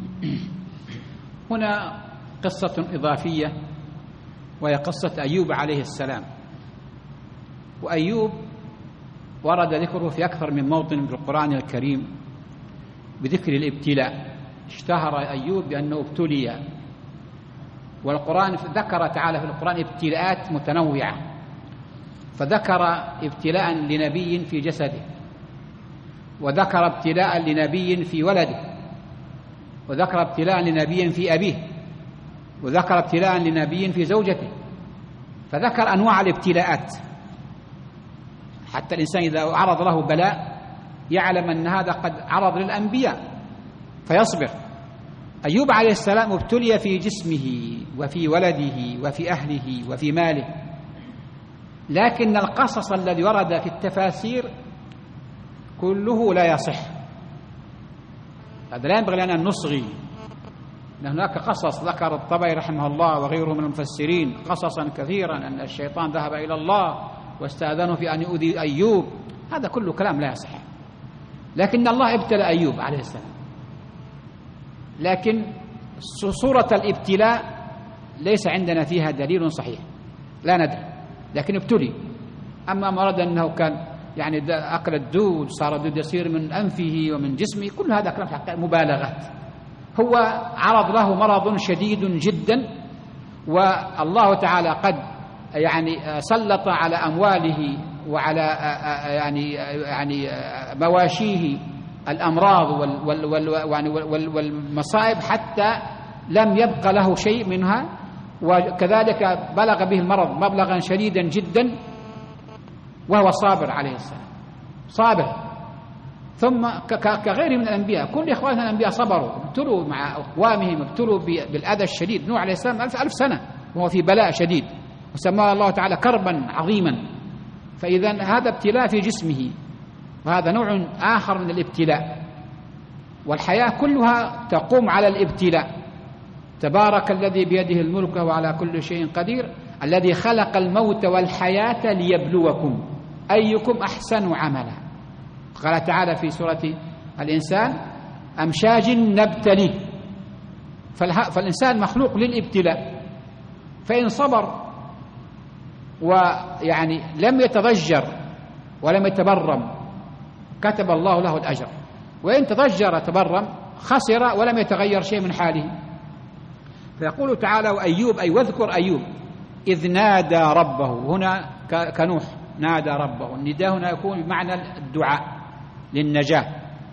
Speaker 1: هنا قصة إضافية وهي قصة أيوب عليه السلام. وأيوب ورد ذكره في أكثر من موطن في القرآن الكريم بذكر الابتلاء. اشتهر أيوب بأنه ابتلي، والقرآن ذكر تعالى في القرآن ابتلاءات متنوعة، فذكر ابتلاء لنبي في جسده، وذكر ابتلاء لنبي في ولده، وذكر ابتلاء لنبي في أبيه، وذكر ابتلاء لنبي في زوجته، فذكر أنواع الابتلاءات حتى الإنسان إذا عرض له بلاء يعلم أن هذا قد عرض للأنبياء فيصبر. أيوب عليه السلام ابتلي في جسمه وفي ولده وفي أهله وفي ماله، لكن القصص الذي ورد في التفاسير كله لا يصح. هذا لا ينبغي لنا أن نصغي، لأن هناك قصص ذكر الطبري رحمه الله وغيره من المفسرين قصصا كثيرا أن الشيطان ذهب إلى الله واستأذنه في أن يؤذي أيوب، هذا كله كلام لا يصح. لكن الله ابتلى أيوب عليه السلام، لكن صورة الابتلاء ليس عندنا فيها دليل صحيح، لا ندري، لكن ابتلي. أما مرض أنه كان يعني أكل الدود صار الدود يصير من أنفه ومن جسمه، كل هذا كلام حقيقة مبالغات. هو عرض له مرض شديد جدا، والله تعالى قد يعني سلط على أمواله وعلى يعني مواشيه الأمراض والمصائب حتى لم يبق له شيء منها، وكذلك بلغ به المرض مبلغا شديدا جدا وهو صابر عليه السلام، صابر. ثم كغيره من الأنبياء، كل إخواننا الأنبياء صبروا، ابتلوا مع أقوامهم، ابتلوا بالأذى الشديد. نوح عليه السلام 1000 سنة وهو في بلاء شديد، وسماه الله تعالى كربا عظيما. فإذا هذا ابتلاء في جسمه، وهذا نوع آخر من الابتلاء، والحياة كلها تقوم على الابتلاء. تبارك الذي بيده الملك وهو على كل شيء قدير، الذي خلق الموت والحياة ليبلوكم أيكم أحسن عملا. قال تعالى في سورة الإنسان أمشاج نبتليه، فالإنسان مخلوق للابتلاء، فإن صبر ويعني لم يتضجر ولم يتبرم كتب الله له الأجر، وإن تضجر تبرم خسر ولم يتغير شيء من حاله. فيقول تعالى وأيوب، أي واذكر أيوب إذ نادى ربه، هنا كنوح نادى ربه، النداء هنا يكون بمعنى الدعاء للنجاة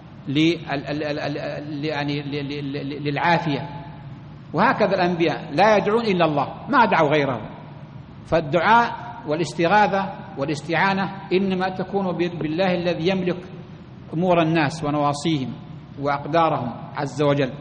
Speaker 1: يعني للعافية. وهكذا الأنبياء لا يدعون إلا الله، ما دعوا غيره. فالدعاء والاستغاثة والاستعانة إنما تكون بالله الذي يملك أمور الناس ونواصيهم وأقدارهم عز وجل.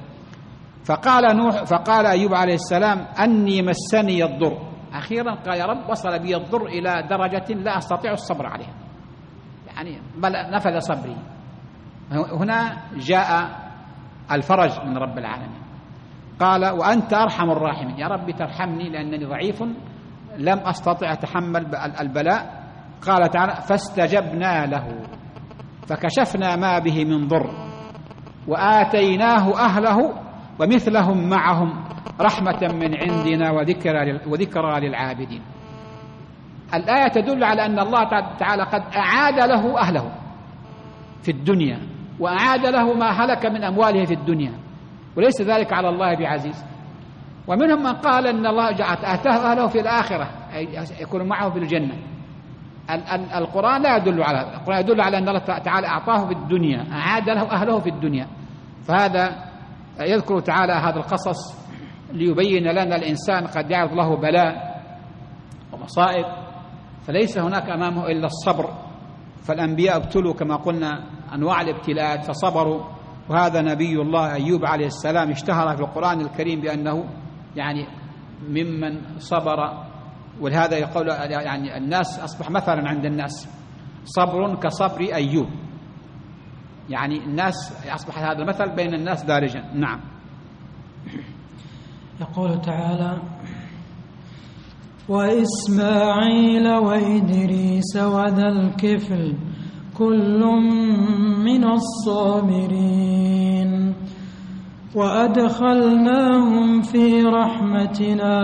Speaker 1: فقال أيوب عليه السلام أني مسني الضر، أخيرا قال يا رب وصل بي الضر إلى درجة لا أستطيع الصبر عليها، يعني بل نفذ صبري. هنا جاء الفرج من رب العالمين. قال وأنت أرحم الراحمين، يا رب ترحمني لأنني ضعيف لم أستطع أتحمل البلاء. قال تعالى فاستجبنا له فكشفنا ما به من ضر وآتيناه أهله ومثلهم معهم رحمة من عندنا وذكرى للعابدين. الآية تدل على أن الله تعالى قد أعاد له أهله في الدنيا، وأعاد له ما هلك من أمواله في الدنيا، وليس ذلك على الله بعزيز. ومنهم من قال أن الله آتاه أهله في الآخرة، أي يكون معه في الجنة. القرآن لا يدل على هذا، القرآن يدل على أن الله تعالى أعطاه في الدنيا، أعاد له أهله في الدنيا. فهذا يذكر تعالى هذا القصص ليبين لنا الإنسان قد يعرض له بلاء ومصائب، فليس هناك أمامه إلا الصبر. فالأنبياء ابتلوا كما قلنا أنواع الابتلاءات فصبروا، وهذا نبي الله أيوب عليه السلام اشتهر في القرآن الكريم بأنه يعني ممن صبر. ولهذا يقول يعني الناس أصبح مثلا عند الناس صبر كصبر أيوب، يعني الناس أصبح هذا المثل بين الناس دارجا. نعم.
Speaker 2: يقول تعالى وإسماعيل وإدريس وذا الكفل كل من الصابرين وأدخلناهم في رحمتنا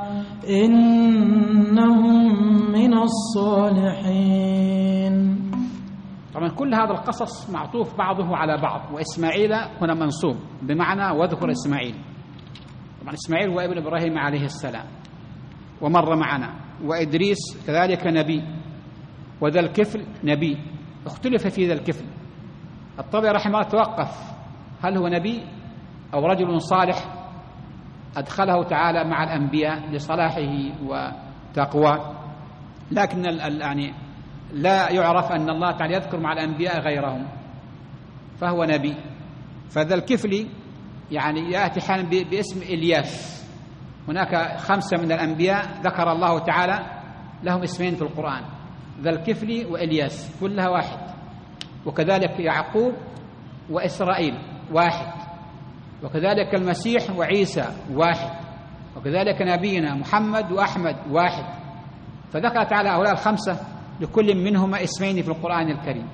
Speaker 2: إنهم من الصالحين.
Speaker 1: طبعا كل هذا القصص معطوف بعضه على بعض، وإسماعيل هنا منصوب بمعنى واذكر إسماعيل، طبعا إسماعيل هو ابن إبراهيم عليه السلام ومر معنا، وإدريس كذلك نبي، وذا الكفل نبي. اختلف في ذا الكفل، الطبري رحمه الله توقف هل هو نبي أو رجل صالح أدخله تعالى مع الأنبياء لصلاحه وتقواه، لكن يعني لا يعرف أن الله تعالى يذكر مع الأنبياء غيرهم، فهو نبي. فذا الكفل يعني يأتي حالا باسم إلياس. هناك 5 من الأنبياء ذكر الله تعالى لهم اسمين في القرآن، ذا الكفل وإلياس كلها واحد، وكذلك يعقوب وإسرائيل واحد، وكذلك المسيح وعيسى واحد، وكذلك نبينا محمد وأحمد واحد. فذكر تعالى هؤلاء 5 لكل منهما اسمين في القرآن الكريم.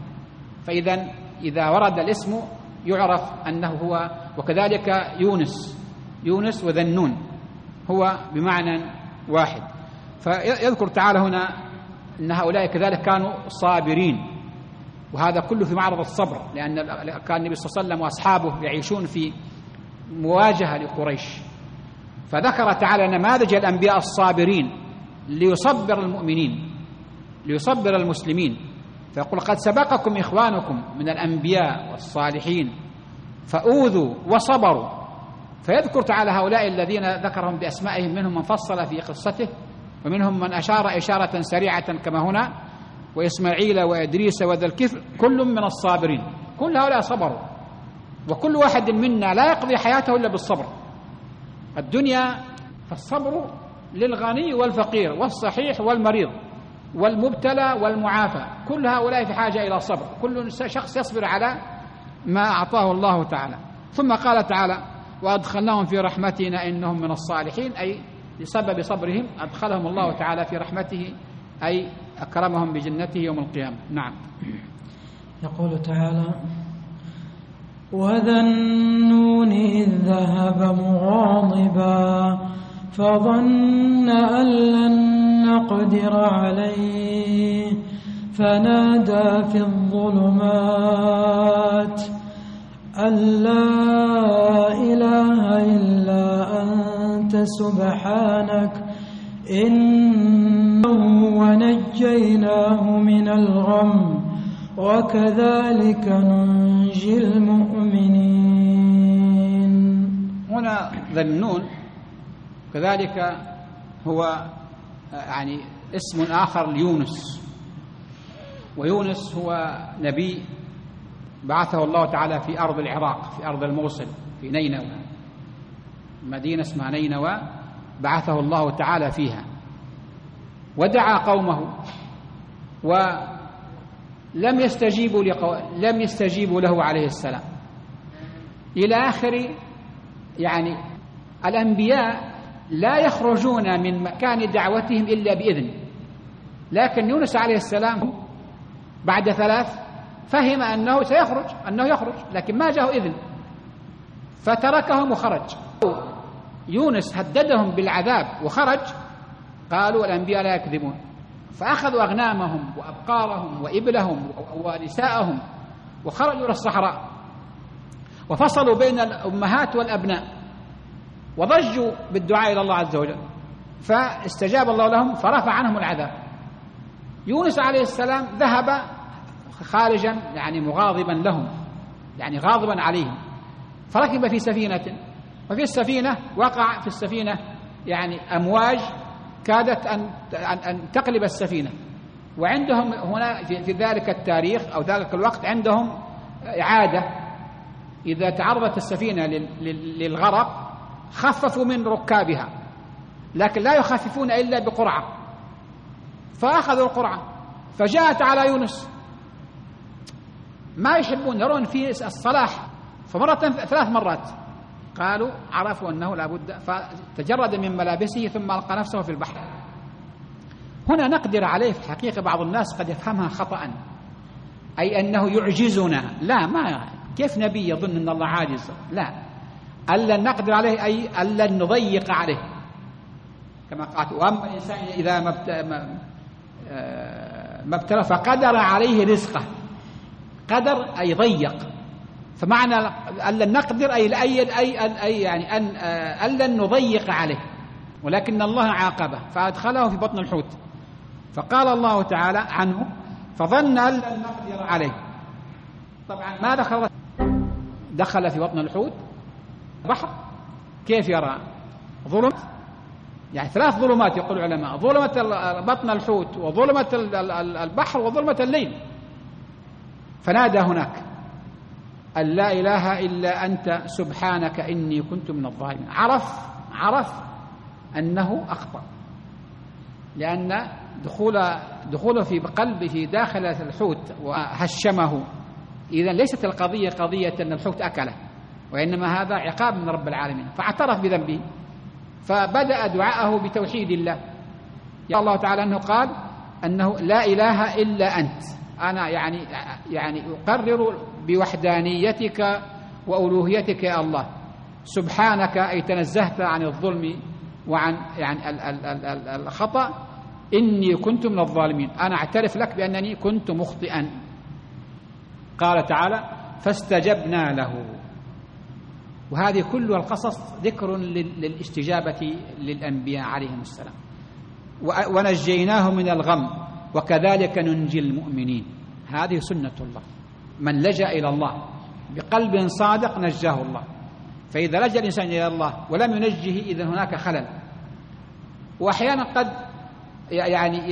Speaker 1: إذا ورد الاسم يعرف أنه هو. وكذلك يونس وذا النون هو بمعنى واحد. فيذكر تعالى هنا أن هؤلاء كذلك كانوا صابرين، وهذا كله في معرض الصبر، لأن كان النبي صلى الله عليه وسلم وأصحابه يعيشون في مواجهة لقريش. فذكر تعالى نماذج الأنبياء الصابرين ليصبر المؤمنين، ليصبر المسلمين. فيقول قد سبقكم إخوانكم من الأنبياء والصالحين فأوذوا وصبروا. فيذكر تعالى هؤلاء الذين ذكرهم بأسمائهم، منهم من فصل في قصته، ومنهم من أشار إشارة سريعة كما هنا، وإسماعيل وإدريس وذا الكفل كل من الصابرين. كل هؤلاء صبروا، وكل واحد منا لا يقضي حياته إلا بالصبر. الدنيا فالصبر للغني والفقير والصحيح والمريض والمبتلى والمعافى، كل هؤلاء في حاجة إلى صبر. كل شخص يصبر على ما أعطاه الله تعالى. ثم قال تعالى وأدخلناهم في رحمتنا إنهم من الصالحين، أي بسبب صبرهم أدخلهم الله تعالى في رحمته، أي أكرمهم بجنته يوم القيامة. نعم.
Speaker 2: يقول تعالى وذا النون إذ ذهب مغاضبا فظن أن لن نقدر عليه فنادى في الظلمات أن لا إله إلا أنت سبحانك إنه ونجيناه من الغم وكذلك ننجي المؤمنين.
Speaker 1: هنا ذا النون كذلك هو يعني اسم آخر ليونس، ويونس هو نبي بعثه الله تعالى في أرض العراق، في أرض الموصل، في نينوى، مدينة اسمها نينوى، بعثه الله تعالى فيها ودعا قومه ولم يستجيبوا له عليه السلام إلى آخر. يعني الأنبياء لا يخرجون من مكان دعوتهم إلا بإذن، لكن يونس عليه السلام بعد 3 فهم أنه سيخرج، أنه يخرج، لكن ما جاءه إذن فتركهم وخرج. يونس هددهم بالعذاب وخرج، قالوا الأنبياء لا يكذبون، فأخذوا أغنامهم وأبقارهم وإبلهم ونساءهم وخرجوا إلى الصحراء وفصلوا بين الأمهات والأبناء وضجوا بالدعاء إلى الله عز وجل، فاستجاب الله لهم فرفع عنهم العذاب. يونس عليه السلام ذهب خارجا يعني مغاضبا لهم، يعني غاضبا عليهم، فركب في سفينة، وفي السفينة وقع في السفينة يعني أمواج كادت أن تقلب السفينة. وعندهم هنا في ذلك التاريخ أو ذلك الوقت عندهم عادة، إذا تعرضت السفينة للغرق خففوا من ركابها، لكن لا يخففون إلا بقرعة، فأخذوا القرعة. فجاءت على يونس، ما يحبون يرون فيه الصلاح، فمرة 3 مرات قالوا عرفوا أنه لا بد، فتجرد من ملابسه ثم ألقى نفسه في البحر. هنا نقدر عليه في الحقيقة، بعض الناس قد يفهمها خطأ، أي أنه يعجزنا. لا، ما كيف نبي يظن أن الله عاجز؟ لا، ألا نقدر عليه أي ألا نضيق عليه، كما قالت وأما الإنسان إذا ما ابتلى فقدر عليه رزقه. قدر أي ضيق، فمعنى أن لن نقدر أي يعني أن لن نضيق عليه، ولكن الله عاقبه فأدخله في بطن الحوت. فقال الله تعالى عنه فظن أن لن نقدر عليه. طبعا ما دخل في بطن الحوت بحر، كيف يرى؟ ظلمة، يعني 3 ظلمات يقول العلماء: ظلمة بطن الحوت، وظلمة البحر، وظلمة الليل. فنادى هناك أن لا إله إلا أنت سبحانك إني كنت من الظالمين. عرف أنه أخطأ، لأن دخوله في قلبه في داخل الحوت وهشمه. إذن ليست القضية قضية أن الحوت أكله، وإنما هذا عقاب من رب العالمين، فاعترف بذنبه. فبدأ دعاءه بتوحيد الله. يا الله تعالى أنه قال أنه لا إله إلا أنت، أنا يعني أقرر بوحدانيتك وألوهيتك يا الله. سبحانك أي تنزهت عن الظلم وعن يعني الخطأ. إني كنت من الظالمين، أنا أعترف لك بأنني كنت مخطئا. قال تعالى فاستجبنا له. وهذه كل القصص ذكر للاستجابة للأنبياء عليهم السلام. ونجيناه من الغم وكذلك ننجي المؤمنين. هذه سنة الله، من لجأ إلى الله بقلب صادق نجاه الله. فإذا لجأ الإنسان إلى الله ولم ينجه إذن هناك خلل. وأحيانا قد يعني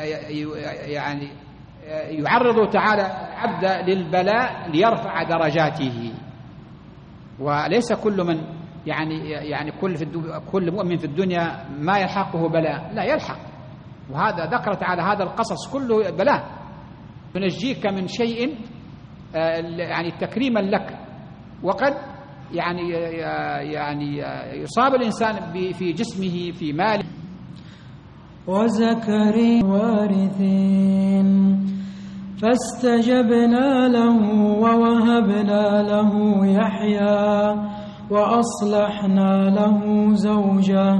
Speaker 1: يعرض تعالى العبد للبلاء ليرفع درجاته. وليس كل من يعني كل مؤمن في الدنيا ما يلحقه بلاء، لا يلحق. وهذا ذكر تعالى هذا القصص كله بلاء، ينجيك من شيء يعني تكريما لك. وقد يعني يصاب الإنسان في جسمه في ماله.
Speaker 2: وزكريا وارثين فاستجبنا له ووهبنا له يحيى وأصلحنا له زوجه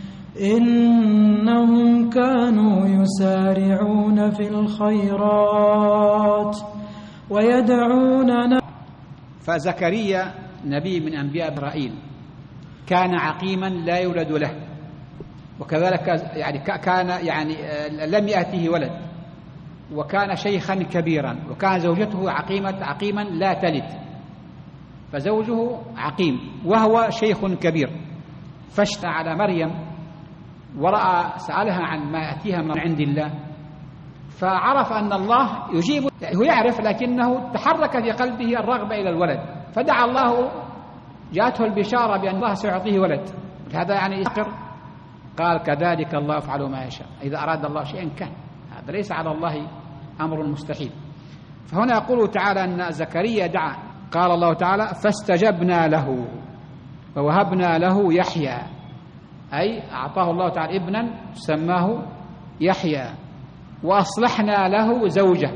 Speaker 2: إنهم كانوا يسارعون في الخيرات ويدعوننا.
Speaker 1: فزكريا نبي من أنبياء إسرائيل كان عقيما لا يولد له، وكذلك يعني كان يعني لم يأته ولد، وكان شيخا كبيرا، وكان زوجته عقيما لا تلد، فزوجه عقيم وهو شيخ كبير. فاشتى على مريم ورأى سألها عن ما يأتيها من عند الله، فعرف أن الله يجيب. هو يعرف لكنه تحرك في قلبه الرغبة إلى الولد، فدعا الله، جاءته البشارة بأن الله سيعطيه ولد. هذا يعني يقر. قال كذلك الله يفعل ما يشاء، إذا أراد الله شيئا كان، هذا ليس على الله أمر مستحيل. فهنا يقول تعالى أن زكريا دعا. قال الله تعالى فاستجبنا له ووهبنا له يحيى، أي أعطاه الله تعالى ابنا سماه يحيى، وأصلحنا له زوجه.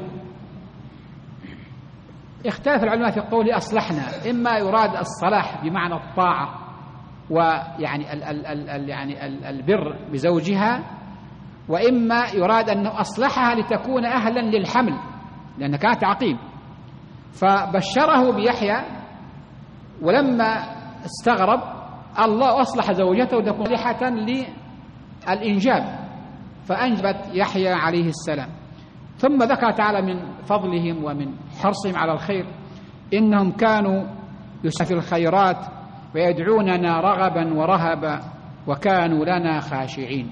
Speaker 1: اختلف العلماء في قول أصلحنا، إما يراد الصلاح بمعنى الطاعة ويعني يعني البر بزوجها، وإما يراد أنه أصلحها لتكون أهلا للحمل لأنها كانت عقيم. فبشره بيحيى، ولما استغرب الله أصلح زوجته لتكون صالحة للإنجاب، فأنجبت يحيى عليه السلام. ثم ذكر تعالى من فضلهم ومن حرصهم على الخير إنهم كانوا يسعون في الخيرات ويدعوننا رغبا ورهبا وكانوا لنا خاشعين،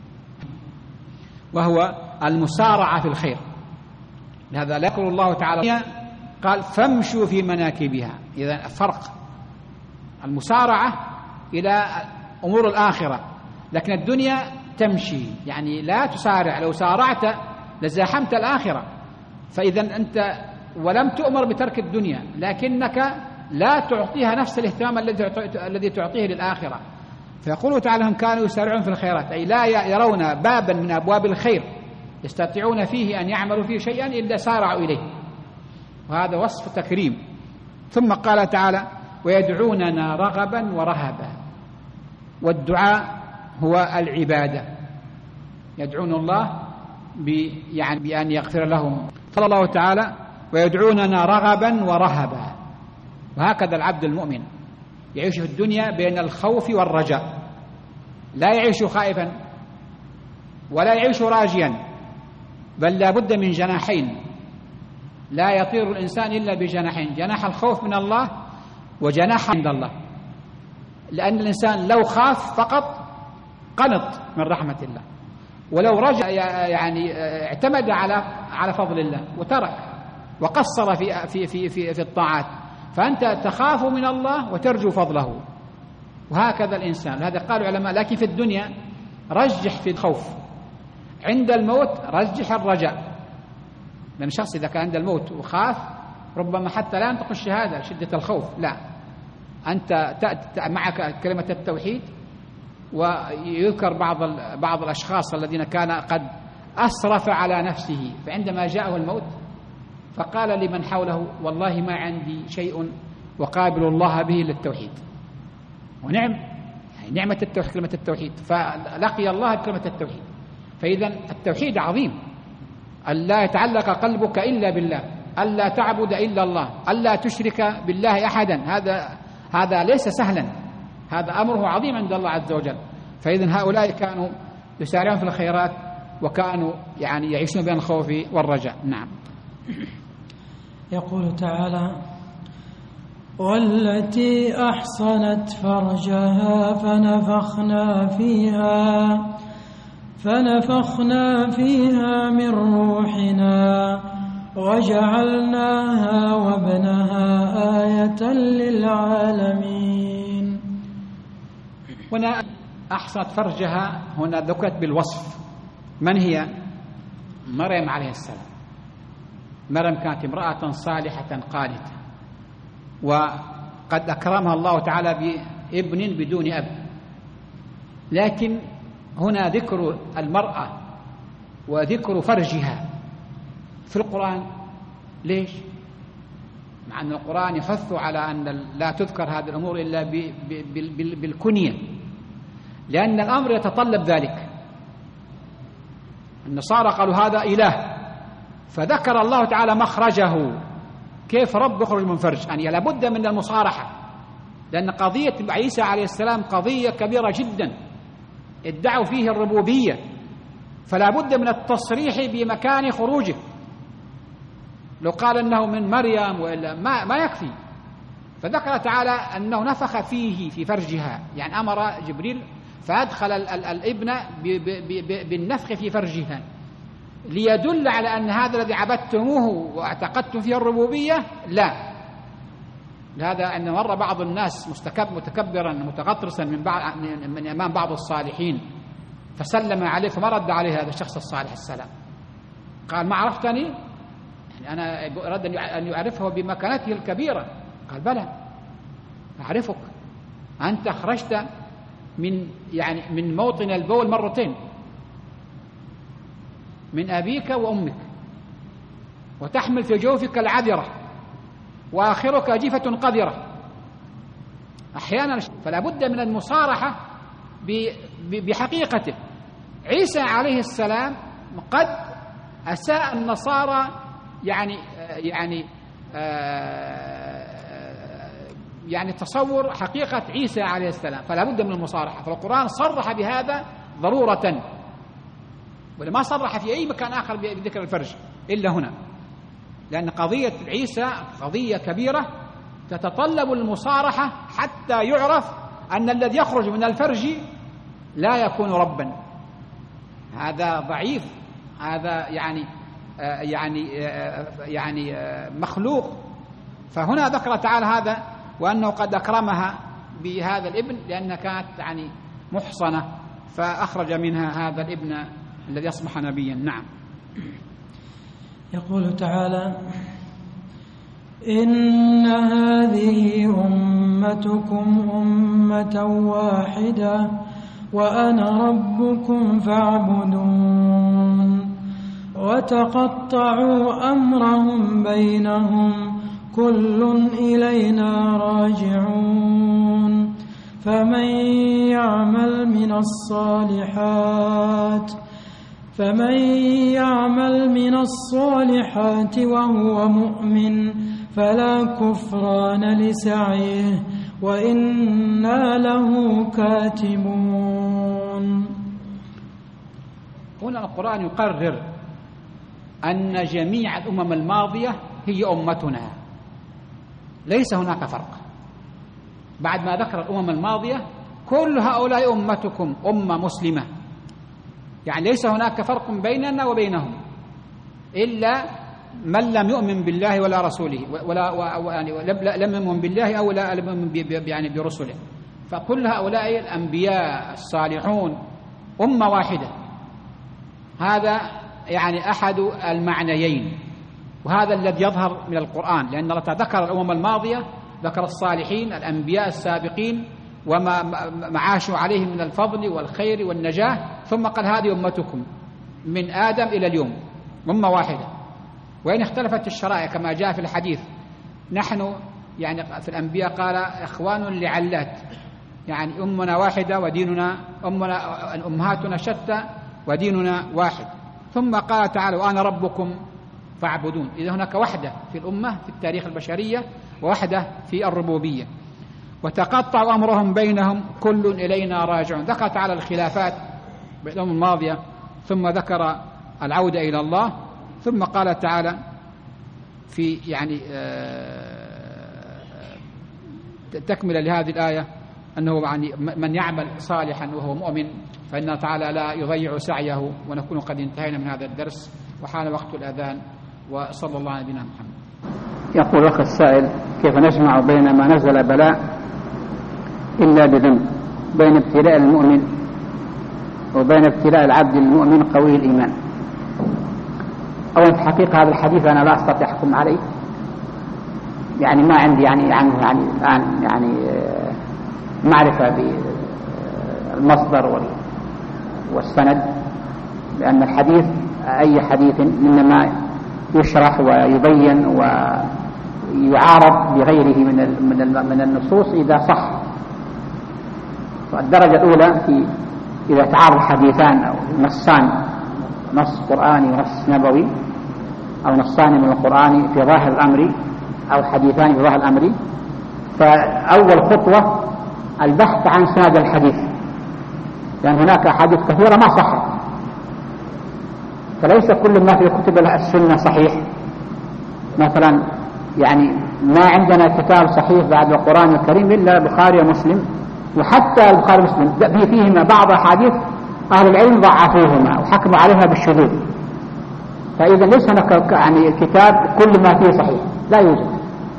Speaker 1: وهو المسارعة في الخير. لهذا لا يذكر الله تعالى قال فامشوا في مناكبها. إذا فرق المسارعة إلى أمور الآخرة، لكن الدنيا تمشي، يعني لا تسارع. لو سارعت لزاحمت الآخرة. فإذا أنت ولم تؤمر بترك الدنيا، لكنك لا تعطيها نفس الاهتمام الذي تعطيه للآخرة. فيقول تعالى هم كانوا يسارعون في الخيرات، أي لا يرون بابا من أبواب الخير يستطيعون فيه أن يعملوا فيه شيئا إلا سارعوا إليه، وهذا وصف تكريم. ثم قال تعالى ويدعوننا رغبا ورهبا. والدعاء هو العبادة، يدعون الله يعني بأن يغفر لهم. قال الله تعالى ويدعوننا رغبا ورهبا. وهكذا العبد المؤمن يعيش في الدنيا بين الخوف والرجاء، لا يعيش خائفا ولا يعيش راجيا، بل لا بد من جناحين، لا يطير الإنسان إلا بجناحين، جناح الخوف من الله وجناح عند الله، لأن الإنسان لو خاف فقط قنط من رحمة الله، ولو رجع يعني اعتمد على فضل الله وترك وقصر في الطاعات، فأنت تخاف من الله وترجو فضله، وهكذا الإنسان. هذا قال العلماء. لكن في الدنيا رجح في الخوف، عند الموت رجح الرجاء، لأن الشخص إذا كان عند الموت وخاف ربما حتى لا ينطق الشهادة شدة الخوف، لا، أنت معك كلمة التوحيد. ويذكر بعض الأشخاص الذين كان قد أسرف على نفسه، فعندما جاءه الموت فقال لمن حوله: والله ما عندي شيء وقابل الله به إلا التوحيد. ونعم، يعني نعمة التوحيد، كلمة التوحيد، فلقي الله بكلمة التوحيد. فإذا التوحيد عظيم، ألا يتعلق قلبك إلا بالله، ألا تعبد إلا الله، ألا تشرك بالله أحدا، هذا ليس سهلا، هذا أمره عظيم عند الله عز وجل. فإذا هؤلاء كانوا يسارعون في الخيرات، وكانوا يعني يعيشون بين الخوف والرجاء. نعم.
Speaker 2: يقول تعالى: والتي أحصنت فرجها فنفخنا فيها من روحنا وجعلناها وابنها آية للعالمين.
Speaker 1: هنا أحصنت فرجها، هنا ذكرت بالوصف. من هي؟ مريم عليه السلام. مريم كانت امرأة صالحة قانتة، وقد أكرمها الله تعالى بابن بدون أب. لكن هنا ذكر المرأة وذكر فرجها في القرآن، ليش؟ مع أن القرآن يحث على أن لا تذكر هذه الأمور إلا بالكنية، لأن الأمر يتطلب ذلك. النصارى قالوا هذا إله، فذكر الله تعالى مخرجه، كيف رب يخرج من فرج، يعني لابد من المصارحة، لأن قضية عيسى عليه السلام قضية كبيرة جدا، ادعوا فيه الربوبية، فلا بد من التصريح بمكان خروجه. لو قال أنه من مريم وإلا ما يكفي، فذكر تعالى أنه نفخ فيه في فرجها، يعني أمر جبريل فأدخل الابن بالنفخ في فرجها، ليدل على أن هذا الذي عبدتموه واعتقدتم فيه الربوبية لا. لهذا أن مر بعض الناس متكبرا متغطرسا من أمام بعض الصالحين، فسلم عليه، فما رد عليه هذا الشخص الصالح السلام، قال: ما عرفتني؟ يعني أنا أراد أن يعرفه بمكانته الكبيرة. قال: بلى أعرفك، أنت خرجت من موطن البول مرتين، من أبيك وأمك، وتحمل في جوفك العذرة، وآخرك جيفة قذرة أحيانا. فلا بد من المصارحة بحقيقته. عيسى عليه السلام قد أساء النصارى يعني تصور حقيقة عيسى عليه السلام، فلا بد من المصارحة. فالقرآن صرح بهذا ضرورة، ولما صرح في أي مكان آخر بذكر الفرج إلا هنا، لأن قضية عيسى قضية كبيرة تتطلب المصارحة حتى يعرف أن الذي يخرج من الفرج لا يكون ربا، هذا ضعيف، هذا يعني مخلوق. فهنا ذكر تعالى هذا، وأنه قد أكرمها بهذا الابن لأنها كانت يعني محصنة، فأخرج منها هذا الابن الذي أصبح نبيا. نعم.
Speaker 2: يقول تعالى: إن هذه أمتكم أمة واحدة وأنا ربكم فاعبدون. وتقطعوا أمرهم بينهم كل إلينا راجعون. فمن يعمل من الصالحات فمن يعمل من الصالحات وهو مؤمن فلا كفران لسعيه وإنا له كاتبون.
Speaker 1: هنا القرآن يقرر أن جميع الأمم الماضية هي أمتنا، ليس هناك فرق. بعد ما ذكر الأمم الماضية كل هؤلاء أمتكم أمة مسلمة، يعني ليس هناك فرق بيننا وبينهم إلا من لم يؤمن بالله ولا رسوله لم يؤمن بالله أو لا يؤمن يعني برسله، فكل هؤلاء الأنبياء الصالحون أمة واحدة. هذا يعني أحد المعنيين، وهذا الذي يظهر من القرآن، لأن الله ذكر الأمم الماضية، ذكر الصالحين الأنبياء السابقين وما عاشوا عليه من الفضل والخير والنجاة، ثم قال هذه أمتكم من آدم إلى اليوم أمة واحدة. وإن اختلفت الشرائع كما جاء في الحديث، نحن يعني في الأنبياء قال إخوان لعلات، يعني أمنا واحدة وديننا أمهاتنا شتى وديننا واحد. ثم قال تعالى وأنا ربكم فاعبدون. إذا هناك وحدة في الأمة في التاريخ البشرية ووحدة في الربوبية. وتقطع أمرهم بينهم كل إلينا راجعون. ذكر تعالى الخلافات بالأمم الماضية، ثم ذكر العودة إلى الله، ثم قال تعالى في يعني تكمل لهذه الآية أنه يعني من يعمل صالحا وهو مؤمن فإن تعالى لا يضيع سعيه. ونكون قد انتهينا من هذا الدرس وحان وقت الأذان، وصلى الله على نبينا محمد.
Speaker 3: يقول الأخ السائل: كيف نجمع بين ما نزل بلاء إلا بذنب، بين ابتلاء المؤمن وبين ابتلاء العبد المؤمن قوي الإيمان؟ أولا في حقيقة هذا الحديث أنا لا أستطيع أحكم عليه، يعني ما عندي يعني عنه الآن يعني معرفة بالمصدر والسند، لأن الحديث أي حديث إنما يشرح ويبين ويعارض بغيره من النصوص إذا صح. والدرجة الأولى في إذا تعارض حديثان أو نصان، نص قرآني ونص نبوي، أو نصان من القرآن في ظاهر الأمر أو حديثان في ظاهر الأمر، فأول خطوة البحث عن سند الحديث، لأن هناك أحاديث كثيرة ما صحت، فليس كل ما في كتب السنة صحيح. مثلا يعني ما عندنا كتاب صحيح بعد القرآن الكريم إلا البخاري ومسلم، وحتى البخاري ومسلم فيهما بعض أحاديث أهل العلم ضعفوهما وحكموا عليها بالشذوذ، فإذا ليس هناك يعني كتاب كل ما فيه صحيح، لا يوجد.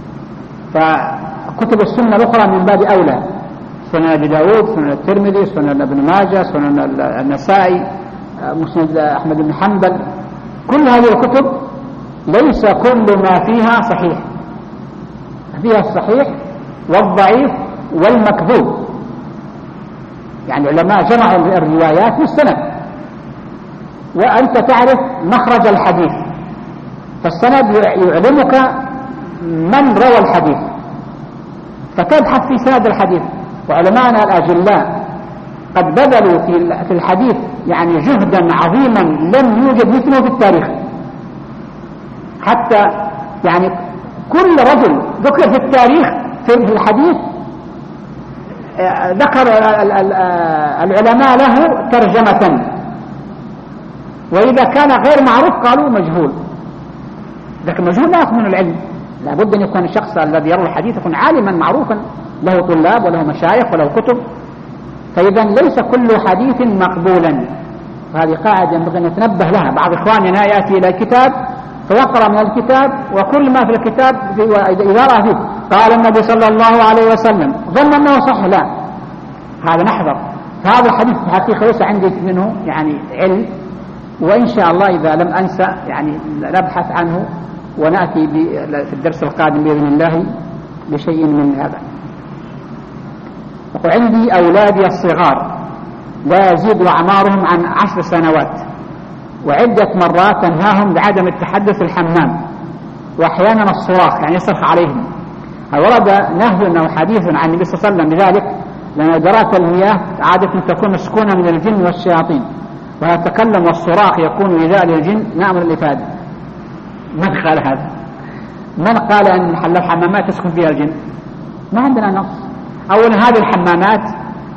Speaker 3: فكتب السنة الأخرى من باب أولى، سنن أبي داود، سنن الترمذي، سنن ابن ماجه، سنن النسائي، مسند أحمد بن حنبل، كل هذه الكتب ليس كل ما فيها صحيح، فيها الصحيح والضعيف والمكذوب. يعني العلماء جمعوا الروايات بالسند، وأنت تعرف مخرج الحديث، فالسند يعلمك من روى الحديث، فتبحث في سند الحديث. وعلماءنا الأجلاء قد بذلوا في الحديث يعني جهدا عظيما لم يوجد مثله في التاريخ، حتى يعني كل رجل ذكر في التاريخ في الحديث ذكر العلماء له ترجمة، وإذا كان غير معروف قالوا مجهول، لكن مجهول لا يكون من العلم، لابد أن يكون الشخص الذي يروي الحديث يكون عالما معروفا، له طلاب وله مشايخ وله كتب. فإذا ليس كل حديث مقبولا، وهذه قاعدة ينبغي أن نتنبه لها. بعض إخواننا يأتي إلى الكتاب فيقرأ من الكتاب وكل ما في الكتاب إذا رأى فيه قال النبي صلى الله عليه وسلم ظن أنه صح، لا، هذا نحذر. فهذا الحديث في الحقيقة ليس عندي منه يعني علم، وإن شاء الله إذا لم أنسى يعني نبحث عنه ونأتي في الدرس القادم بإذن الله بشيء من هذا. وعندي أولادي الصغار لا يزيد أعمارهم عن 10 سنوات، وعدة مرات تنهاهم بعدم التحدث الحمام، وأحيانا الصراخ يعني يصرخ عليهم. ورد نهي أو حديث عن النبي صلى الله عليه وسلم بذلك، لأن درات المياه عادة تكون مسكونة من الجن والشياطين، ويتكلم والصراخ يكون إيذاء للجن نأمر الإفادة. من قال هذا؟ من قال أن الحمامات تسكن فيها الجن؟ ما عندنا نص. أولا هذه الحمامات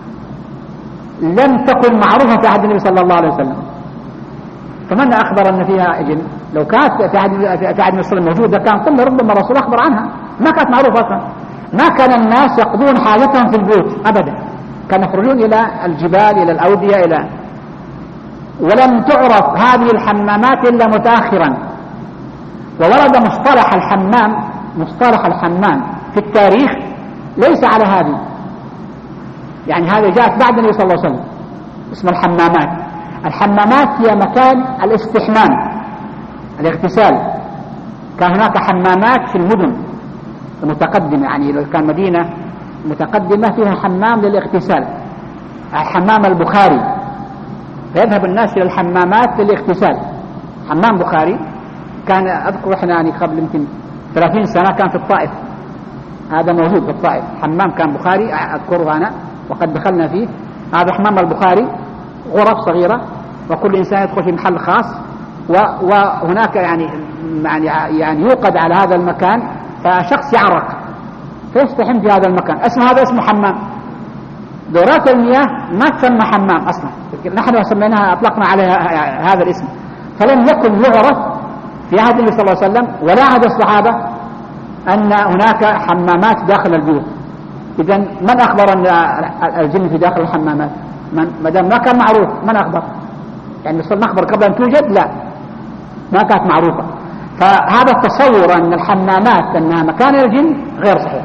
Speaker 3: لم تكن معروفة في عهد النبي صلى الله عليه وسلم، فمن أخبر أن فيها جن؟ لو كانت في عهد النبي صلى الله عليه وسلم موجودة كان قلنا ربما الرسول أخبر عنها. ما كانت معروفة أصلا. ما كان الناس يقضون حاجتهم في البيوت أبدا، كانوا يخرجون إلى الجبال إلى الأودية ولم تعرف هذه الحمامات إلا متأخرا. وورد مصطلح الحمام في التاريخ ليس على هذه، يعني هذه جاءت بعد النبي صلى الله عليه وسلم. اسم الحمامات هي مكان الاستحمام الاغتسال. كان هناك حمامات في المدن المتقدمة، يعني لو كان مدينة متقدمة فيها حمام للاغتسال. الحمام البخاري فيذهب الناس إلى الحمامات للاغتسال. حمام بخاري كان أذكر إحنا يعني قبل يمكن 30 سنة كان في الطائف، هذا موجود في الطائف. حمام كان بخاري أذكره أنا وقد دخلنا فيه. هذا حمام البخاري غرف صغيرة وكل إنسان يدخل في محل خاص، وهناك يعني يوقد على هذا المكان فشخص يعرق فيستحم في هذا المكان. هذا اسمه حمام. دورات المياه ما تسمى حمام أصلا، نحن سميناها أطلقنا عليها هذا الاسم. فلم يكن يعرف في عهد النبي صلى الله عليه وسلم ولا عهد الصحابة أن هناك حمامات داخل البيوت. إذن من أخبر أن الجن في داخل الحمامات؟ ما دام ما كان معروف من أخبر؟ يعني نخبر قبل أن توجد؟ لا، ما كانت معروفة. فهذا التصور أن الحمامات أنها مكان الجن غير صحيح.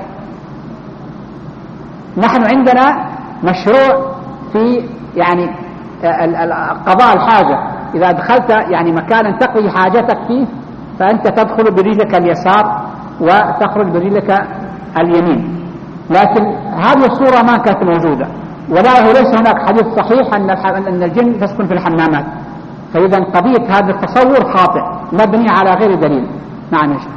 Speaker 3: نحن عندنا مشروع في يعني قضاء الحاجة. إذا دخلت يعني مكانا تقضي حاجتك فيه فأنت تدخل برجلك اليسار وتخرج برجلك اليمين، لكن هذه الصورة ما كانت موجودة، ليس هناك حديث صحيح أن الجن تسكن في الحمامات. فإذا قضية هذا التصور خاطئ مبني على غير دليل. نعم يا شيخ.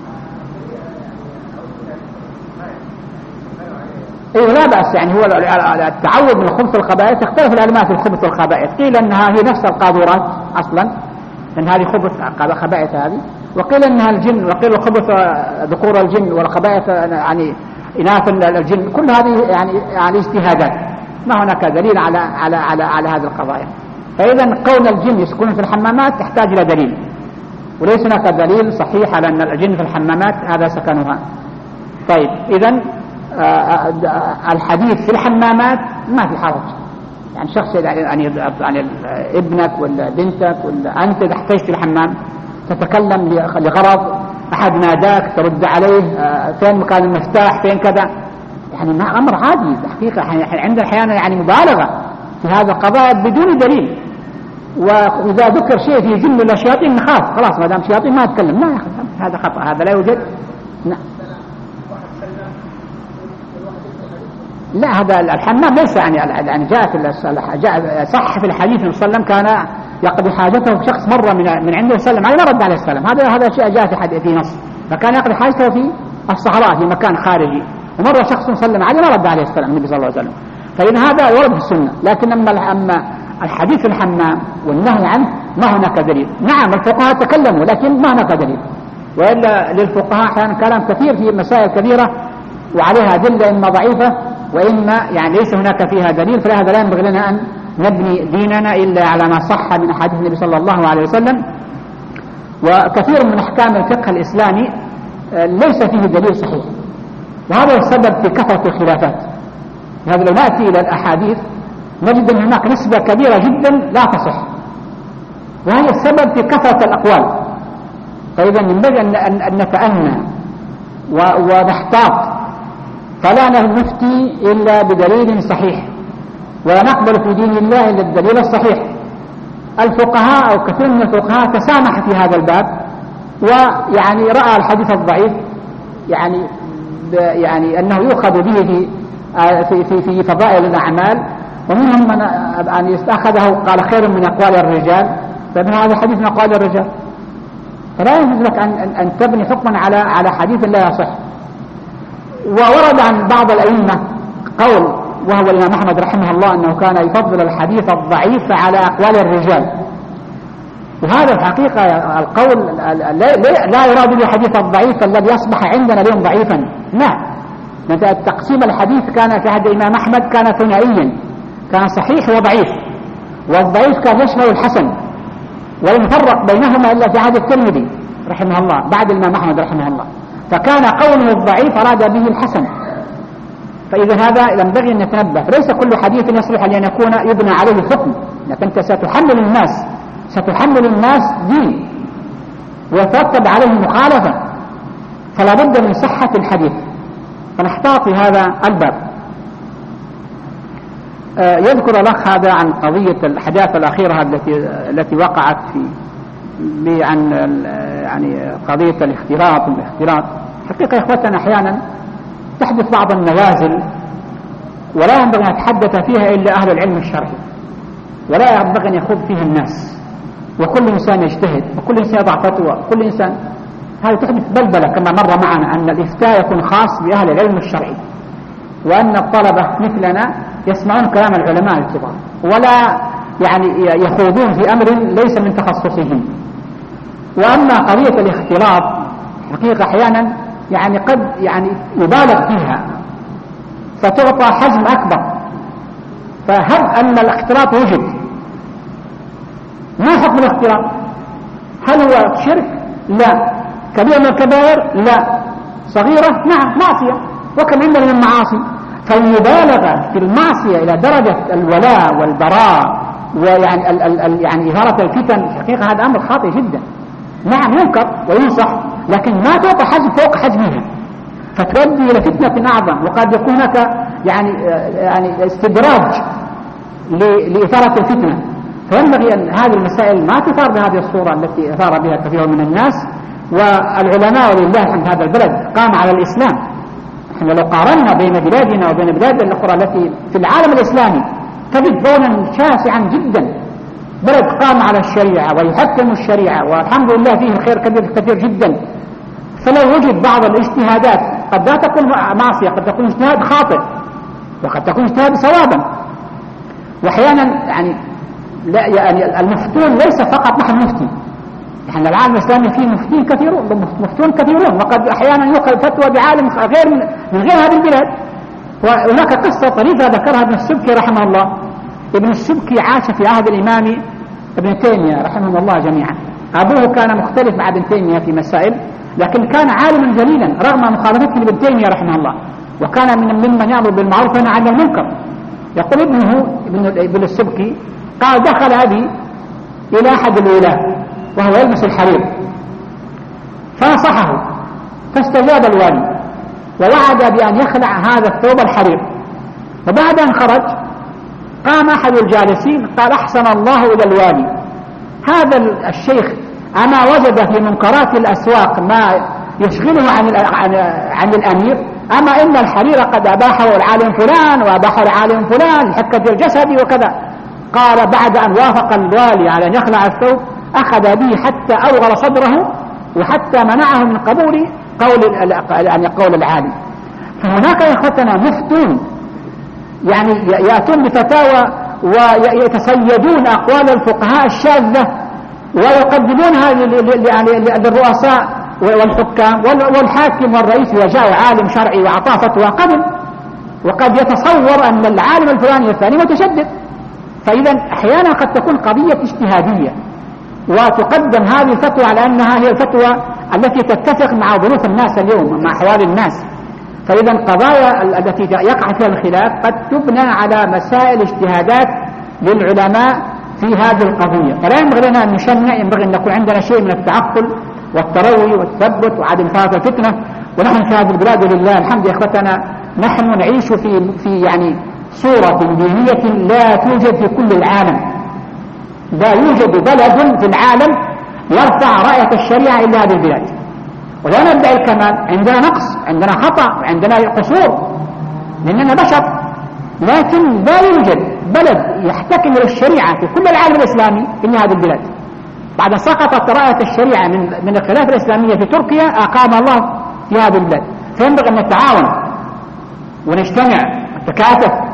Speaker 3: ايوه لا بأس، يعني هو التعوذ من الخبث والخبائث تختلف العلماء في الخبث والخبائث. قيل انها هي نفس القاذورات اصلا، لان هذه خبائث هذه، وقيل انها الجن، وقيل خبث ذكور الجن والخبائث يعني اناث الجن. كل هذه يعني اجتهادات، ما هناك دليل على هذه القضايا. فاذا قول الجن يسكنون في الحمامات تحتاج الى دليل، وليس هناك دليل صحيح على ان الجن في الحمامات هذا سكنها. طيب اذا الحديث في الحمامات ما في حرج، يعني شخص يعني ابنك ولا بنتك ولا أنت إذا احتجت الحمام تتكلم لغرض، أحد ناداك ترد عليه فين مكان المفتاح فين كذا، يعني ما أمر عادي الحقيقة. عندنا أحيانا يعني مبالغة في هذا القضايا بدون دليل. وإذا ذكر شيء في جن ولا شياطين نخاف خلاص، ما دام شياطين ما أتكلم. لا يا أخي هذا خطأ، هذا لا يوجد. لا، هذا الحمام ليس يعني جاء صح في الحديث صلى الله عليه وسلم كان يقضي حاجته في شخص مرة من عنده وسلم عليه ما رد عليه السلام. هذا شيء جاء في نص، فكان يقضي حاجته في الصحراء في مكان خارجي، ومرة شخص سلم عليه ما رد عليه السلام النبي صلى الله عليه وسلم. فإن هذا ورد في السنة. لكن أما الحديث في الحمام والنهي عنه ما هناك دليل. نعم الفقهاء تكلموا لكن ما هناك دليل، وإلا للفقهاء أحيانا كلام كثير في مسائل كبيرة وعليها أدلة إما ضعيفة وإما يعني ليس هناك فيها دليل. فلهذا لا ينبغي لنا أن نبني ديننا إلا على ما صح من أحاديث النبي صلى الله عليه وسلم. وكثير من أحكام الفقه الإسلامي ليس فيه دليل صحيح، وهذا السبب في كثرة الخلافات. هذا لو نأتي إلى الأحاديث نجد أن هناك نسبة كبيرة جدا لا تصح، وهي السبب في كثرة الأقوال. فإذا ينبغي أن نتأنى ونحتاط، فلا نفتي إلا بدليل صحيح، ولا نقبل في دين الله إلا الدليل الصحيح. الفقهاء أو كثير من الفقهاء تسامح في هذا الباب، ويعني رأى الحديث الضعيف يعني أنه يؤخذ به في فضائل الأعمال، ومنهم من أخذه قال خير من أقوال الرجال، فمن هذا الحديث من أقوال الرجال. فلا يجوز لك أن تبني حكما على حديث لا يصح. وورد عن بعض الأئمة قول وهو الإمام أحمد رحمه الله أنه كان يفضل الحديث الضعيف على أقوال الرجال. وهذا الحقيقة القول لا يراد به الحديث الضعيف الذي أصبح عندنا اليوم ضعيفا، لا. تقسيم الحديث كان في عهد الإمام أحمد كان ثنائيا، كان صحيح وضعيف، والضعيف كان يشمل الحسن، ولم يفرق بينهما إلا في عهد الترمذي رحمه الله بعد الإمام أحمد رحمه الله، فكان قوله الضعيف أراد به الحسن. فإذا هذا ينبغي أن نتنبه، ليس كل حديث يصلح لأن يكون يبنى عليه حكم، لكن أنت ستحمل الناس دين ويترتب عليه مخالفة، فلا بد من صحة الحديث، فنحتاط في هذا الباب. يذكر الأخ هذا عن قضية الأحداث الأخيرة التي وقعت عن يعني قضية الاختلاط والاختلاط. حقيقة إخوتنا أحيانا تحدث بعض النوازل ولا ينبغي أن يتحدث فيها إلا أهل العلم الشرعي، ولا ينبغي أن يخوض فيها الناس، وكل إنسان يجتهد وكل إنسان يضع فتوى، كل إنسان. هذه تحدث بلبلة كما مر معنا أن الإفتاء يكون خاص بأهل العلم الشرعي، وأن الطلبة مثلنا يسمعون كلام العلماء الكبار ولا يعني يخوضون في أمر ليس من تخصصهم. وأما قضية الاختلاط حقيقة أحيانا يعني قد يعني يبالغ فيها فتعطى حجم أكبر، فهب أن الاختلاط وجد، ما حكم الاختلاط؟ هل هو شرك؟ لا. كبيرة من الكبائر؟ لا. صغيرة؟ نعم معصية، وكم عندنا من المعاصي. فالمبالغة في المعصية إلى درجة الولاء والبراء ويعني يعني إثارة الفتن حقيقة هذا أمر خاطئ جدا. نعم ينكر وينصح، لكن ما تعطى حجم فوق حجمها فتؤدي إلى فتنة أعظم، وقد يكون هناك يعني استدراج لإثارة الفتنة. فينبغي أن هذه المسائل ما تثار بهذه الصورة التي أثار بها كثير من الناس. والعلماء ولله الحمد هذا البلد قام على الإسلام. نحن لو قارنا بين بلادنا وبين بلاد الأخرى التي في العالم الإسلامي تجد بونا شاسعا جدا، بلد قام على الشريعة ويحكم الشريعة، والحمد لله فيه الخير كثير جدا. فلو وجد بعض الاجتهادات قد لا تكون معصية، قد تكون اجتهاد خاطئ وقد تكون اجتهاد صوابا. وأحيانا يعني لا يعني المفتون ليس فقط نحن مفتي، نحن العالم الإسلامي فيه مفتون كثيرون، وقد أحيانا يؤخذ فتوى بعالم غير من غير هذه البلاد. وهناك قصة طريفة ذكرها ابن السبكي رحمه الله. ابن السبكي عاش في عهد الإمام ابن تيمية رحمه الله جميعا. أبوه كان مختلف مع ابن تيمية في مسائل، لكن كان عالما جليلا رغم مخالفته لابن تيمية رحمه الله، وكان ممن يأمر بالمعروف وينهى عن المنكر. يقول ابن السبكي قال دخل أبي إلى أحد الولاة وهو يلبس الحرير فنصحه فاستجاب الوالي ووعد بأن يخلع هذا الثوب الحرير. وبعد أن خرج قام أحد الجالسين قال أحسن الله إلى الوالي، هذا الشيخ أما وجد في منكرات الأسواق ما يشغله عن الأمير؟ أما إن الحرير قد أباحه العالم فلان وأباحه العالم فلان لحكة الجسد وكذا. قال بعد أن وافق الوالي على أن يخلع الثوب أخذ به حتى أوغر صدره وحتى منعه من قبول قول العالم. فهناك يا إخوتنا مفتون يعني يأتون بفتاوى ويتصيدون أقوال الفقهاء الشاذة ويقدمونها للرؤساء والحكام، والحاكم والرئيس وجاء عالم شرعي وأعطاه فتوى قبل، وقد يتصور أن العالم الفلاني الثاني متشدد. فإذا أحيانا قد تكون قضية اجتهادية وتقدم هذه الفتوى على أنها هي الفتوى التي تتفق مع ظروف الناس اليوم مع أحوال الناس. فإذا القضايا التي يقع فيها الخلاف قد تبنى على مسائل اجتهادات للعلماء في هذه القضية. فلا ينبغي لنا أن نشنع، ينبغي أن يكون عندنا شيء من التعقل والتروي والتثبت وعدم إثارة الفتنة. ونحن في هذه البلاد ولله الحمد يا إخوتنا نحن نعيش في يعني صورة دينية لا توجد في كل العالم. لا يوجد بلد في العالم يرفع راية الشريعة إلا هذه البلاد. ولا ندعي الكمال، عندنا نقص، عندنا خطأ، عندنا قصور لأننا بشر، لكن لا يوجد بلد يحتكم الشريعة في كل العالم الإسلامي إلا هذه البلاد. بعد سقطت راية الشريعة من الخلافة الإسلامية في تركيا أقام الله في هذه البلاد. فينبغي أن نتعاون ونجتمع ونتكاتف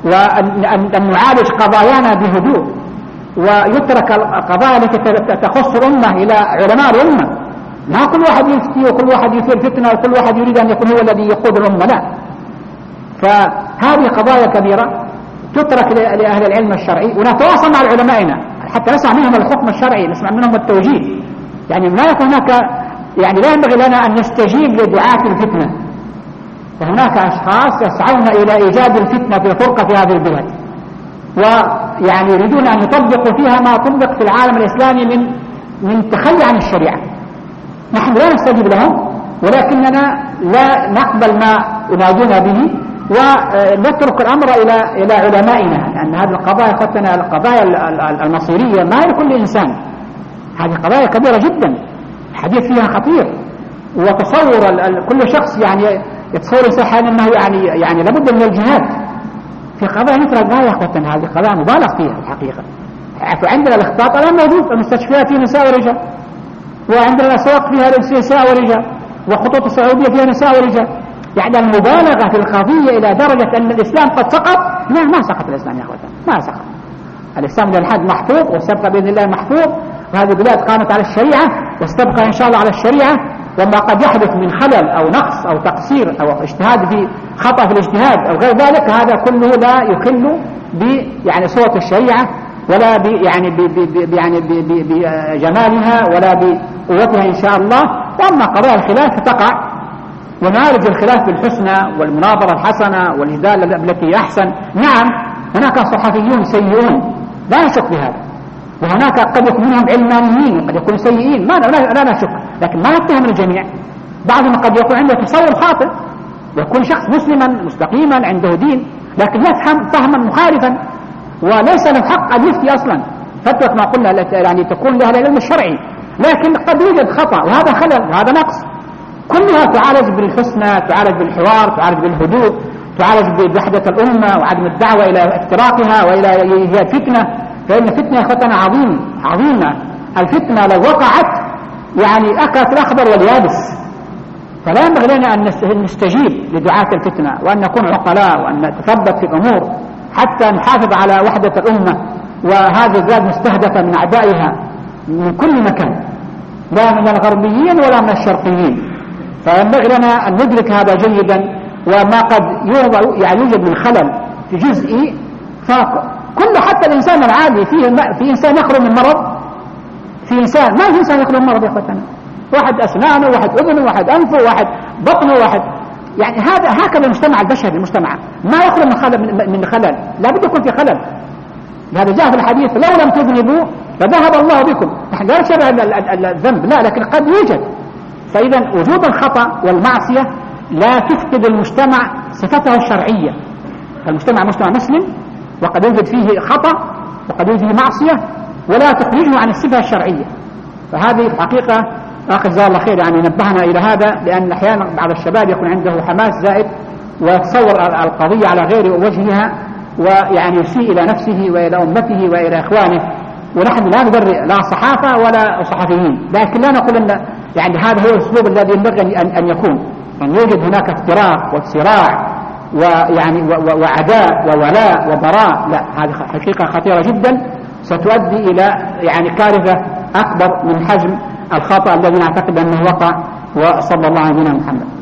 Speaker 3: وأن نعالج قضايانا بهدوء، ويترك القضايا التي تخص الأمة إلى علماء الأمة. ما كل واحد يفتي وكل واحد يثير فتنة وكل واحد يريد أن يكون هو الذي يقود الأمة، لا. فهذه قضايا كبيرة تترك لأهل العلم الشرعي، ونتواصل مع علمائنا حتى نسمع منهم الحكم الشرعي، نسمع منهم التوجيه. يعني لا يكون هناك، يعني لا ينبغي لنا أن نستجيب لدعاة الفتنة، فهناك أشخاص يسعون إلى إيجاد الفتنة في الفرقة في هذه البلاد، ويعني يريدون أن يطبقوا فيها ما طبق في العالم الإسلامي من تخلي عن الشريعة. نحن لا نستجيب لهم، ولكننا لا نقبل ما ينادون به، ونترك الأمر إلى علمائنا، لأن هذه القضايا ختنا القضايا المصيرية ما هي لكل إنسان، هذه قضايا كبيرة جدا، الحديث فيها خطير. وتصور كل شخص يعني يتصور إنسان أنه يعني لابد من الجهاد في قضايا مثل هذه. يا أخوتنا هذه قضايا مبالغ فيها الحقيقة. فعندنا الاختلاط الآن موجود، المستشفيات فيها نساء ورجال، وعندنا الأسواق فيها نساء ورجال، وخطوط السعودية فيها نساء ورجال. يعني المبالغة في القضية إلى درجة أن الإسلام قد سقط. لا، ما سقط الإسلام يا أخوتنا، ما سقط. الإسلام إلى الحد محفوظ، وسيبقى بإذن الله محفوظ، وهذه البلاد قامت على الشريعة وستبقى إن شاء الله على الشريعة. وما قد يحدث من خلل أو نقص أو تقصير أو اجتهاد في خطأ في الاجتهاد أو غير ذلك، هذا كله لا يخل يعني صورة الشريعة، ولا بجمالها ولا بقوتها إن شاء الله. وأما قضايا الخلاف فتقع، ونعالج الخلاف بالحسنى والمناظرة الحسنة والجدال التي أحسن. نعم هناك صحفيون سيئون لا نشك بهذا، وهناك قد يكون منهم علمانيين وقد يكونوا سيئين، لا نشك، لكن ما نتهم الجميع. بعضهم قد يكون عنده تصور خاطئ، ويكون شخص مسلما مستقيما عنده دين، لكن يفهم فهما مخالفا وليس له حق أن يفتي أصلا فتوى كما قلنا يعني تكون لها العلم الشرعي، لكن قد يوجد خطأ وهذا خلل وهذا نقص. كلها تعالج بالحسنى، تعالج بالحوار، تعالج بالهدوء، تعالج بوحدة الأمة وعدم الدعوة إلى افتراقها وإلى إيجاد فتنة. فإن الفتنة يا أخوتنا عظيمة. الفتنة لو وقعت يعني أكلت الأخضر واليابس، فلا ينبغي لنا أن نستجيب لدعاة الفتنة، وأن نكون عقلاء، وأن نتثبت في الأمور حتى نحافظ على وحدة الأمة. وهذه البلاد مستهدفة من أعدائها من كل مكان، لا من الغربيين ولا من الشرقيين، فينبغي لنا أن ندرك هذا جيدا. وما قد يوجد من خلل في جزئي، فكل حتى الإنسان العادي في إنسان يخرج من مرض، في إنسان ما في إنسان يخرج من مرض يا أخوتنا، واحد أسنانه، واحد أذنه، واحد أنفه، واحد بطنه، واحد يعني هكذا المجتمع البشري. المجتمع ما يخرج من خلل، لا بد يكون في خلل. هذا جاء في الحديث لو لم تذنبوا فذهب الله بكم. نحن لا نشبه الذنب، لا، لكن قد يوجد. فإذا وجود الخطأ والمعصية لا تفقد المجتمع صفته الشرعية. فالمجتمع مجتمع مسلم، وقد يوجد فيه خطأ وقد يوجد فيه معصية، ولا تخرجه عن الصفة الشرعية. فهذه الحقيقة أخي جزاه الله خير يعني نبهنا إلى هذا، لأن أحيانا بعض الشباب يكون عنده حماس زائد ويتصور القضية على غير وجهها، ويعني يسيء إلى نفسه وإلى أمته وإلى إخوانه. ونحن لا نبرئ لا صحافة ولا صحفيين، لكن لا نقول أن يعني هذا هو الأسلوب الذي ينبغي أن يكون، أن يوجد هناك افتراق وصراع ويعني وعداء وولاء وبراء. لا، هذه حقيقة خطيرة جدا ستؤدي إلى يعني كارثة أكبر من حجم الخطأ الذي نعتقد أنه وقع. وصلى الله على نبينا محمد.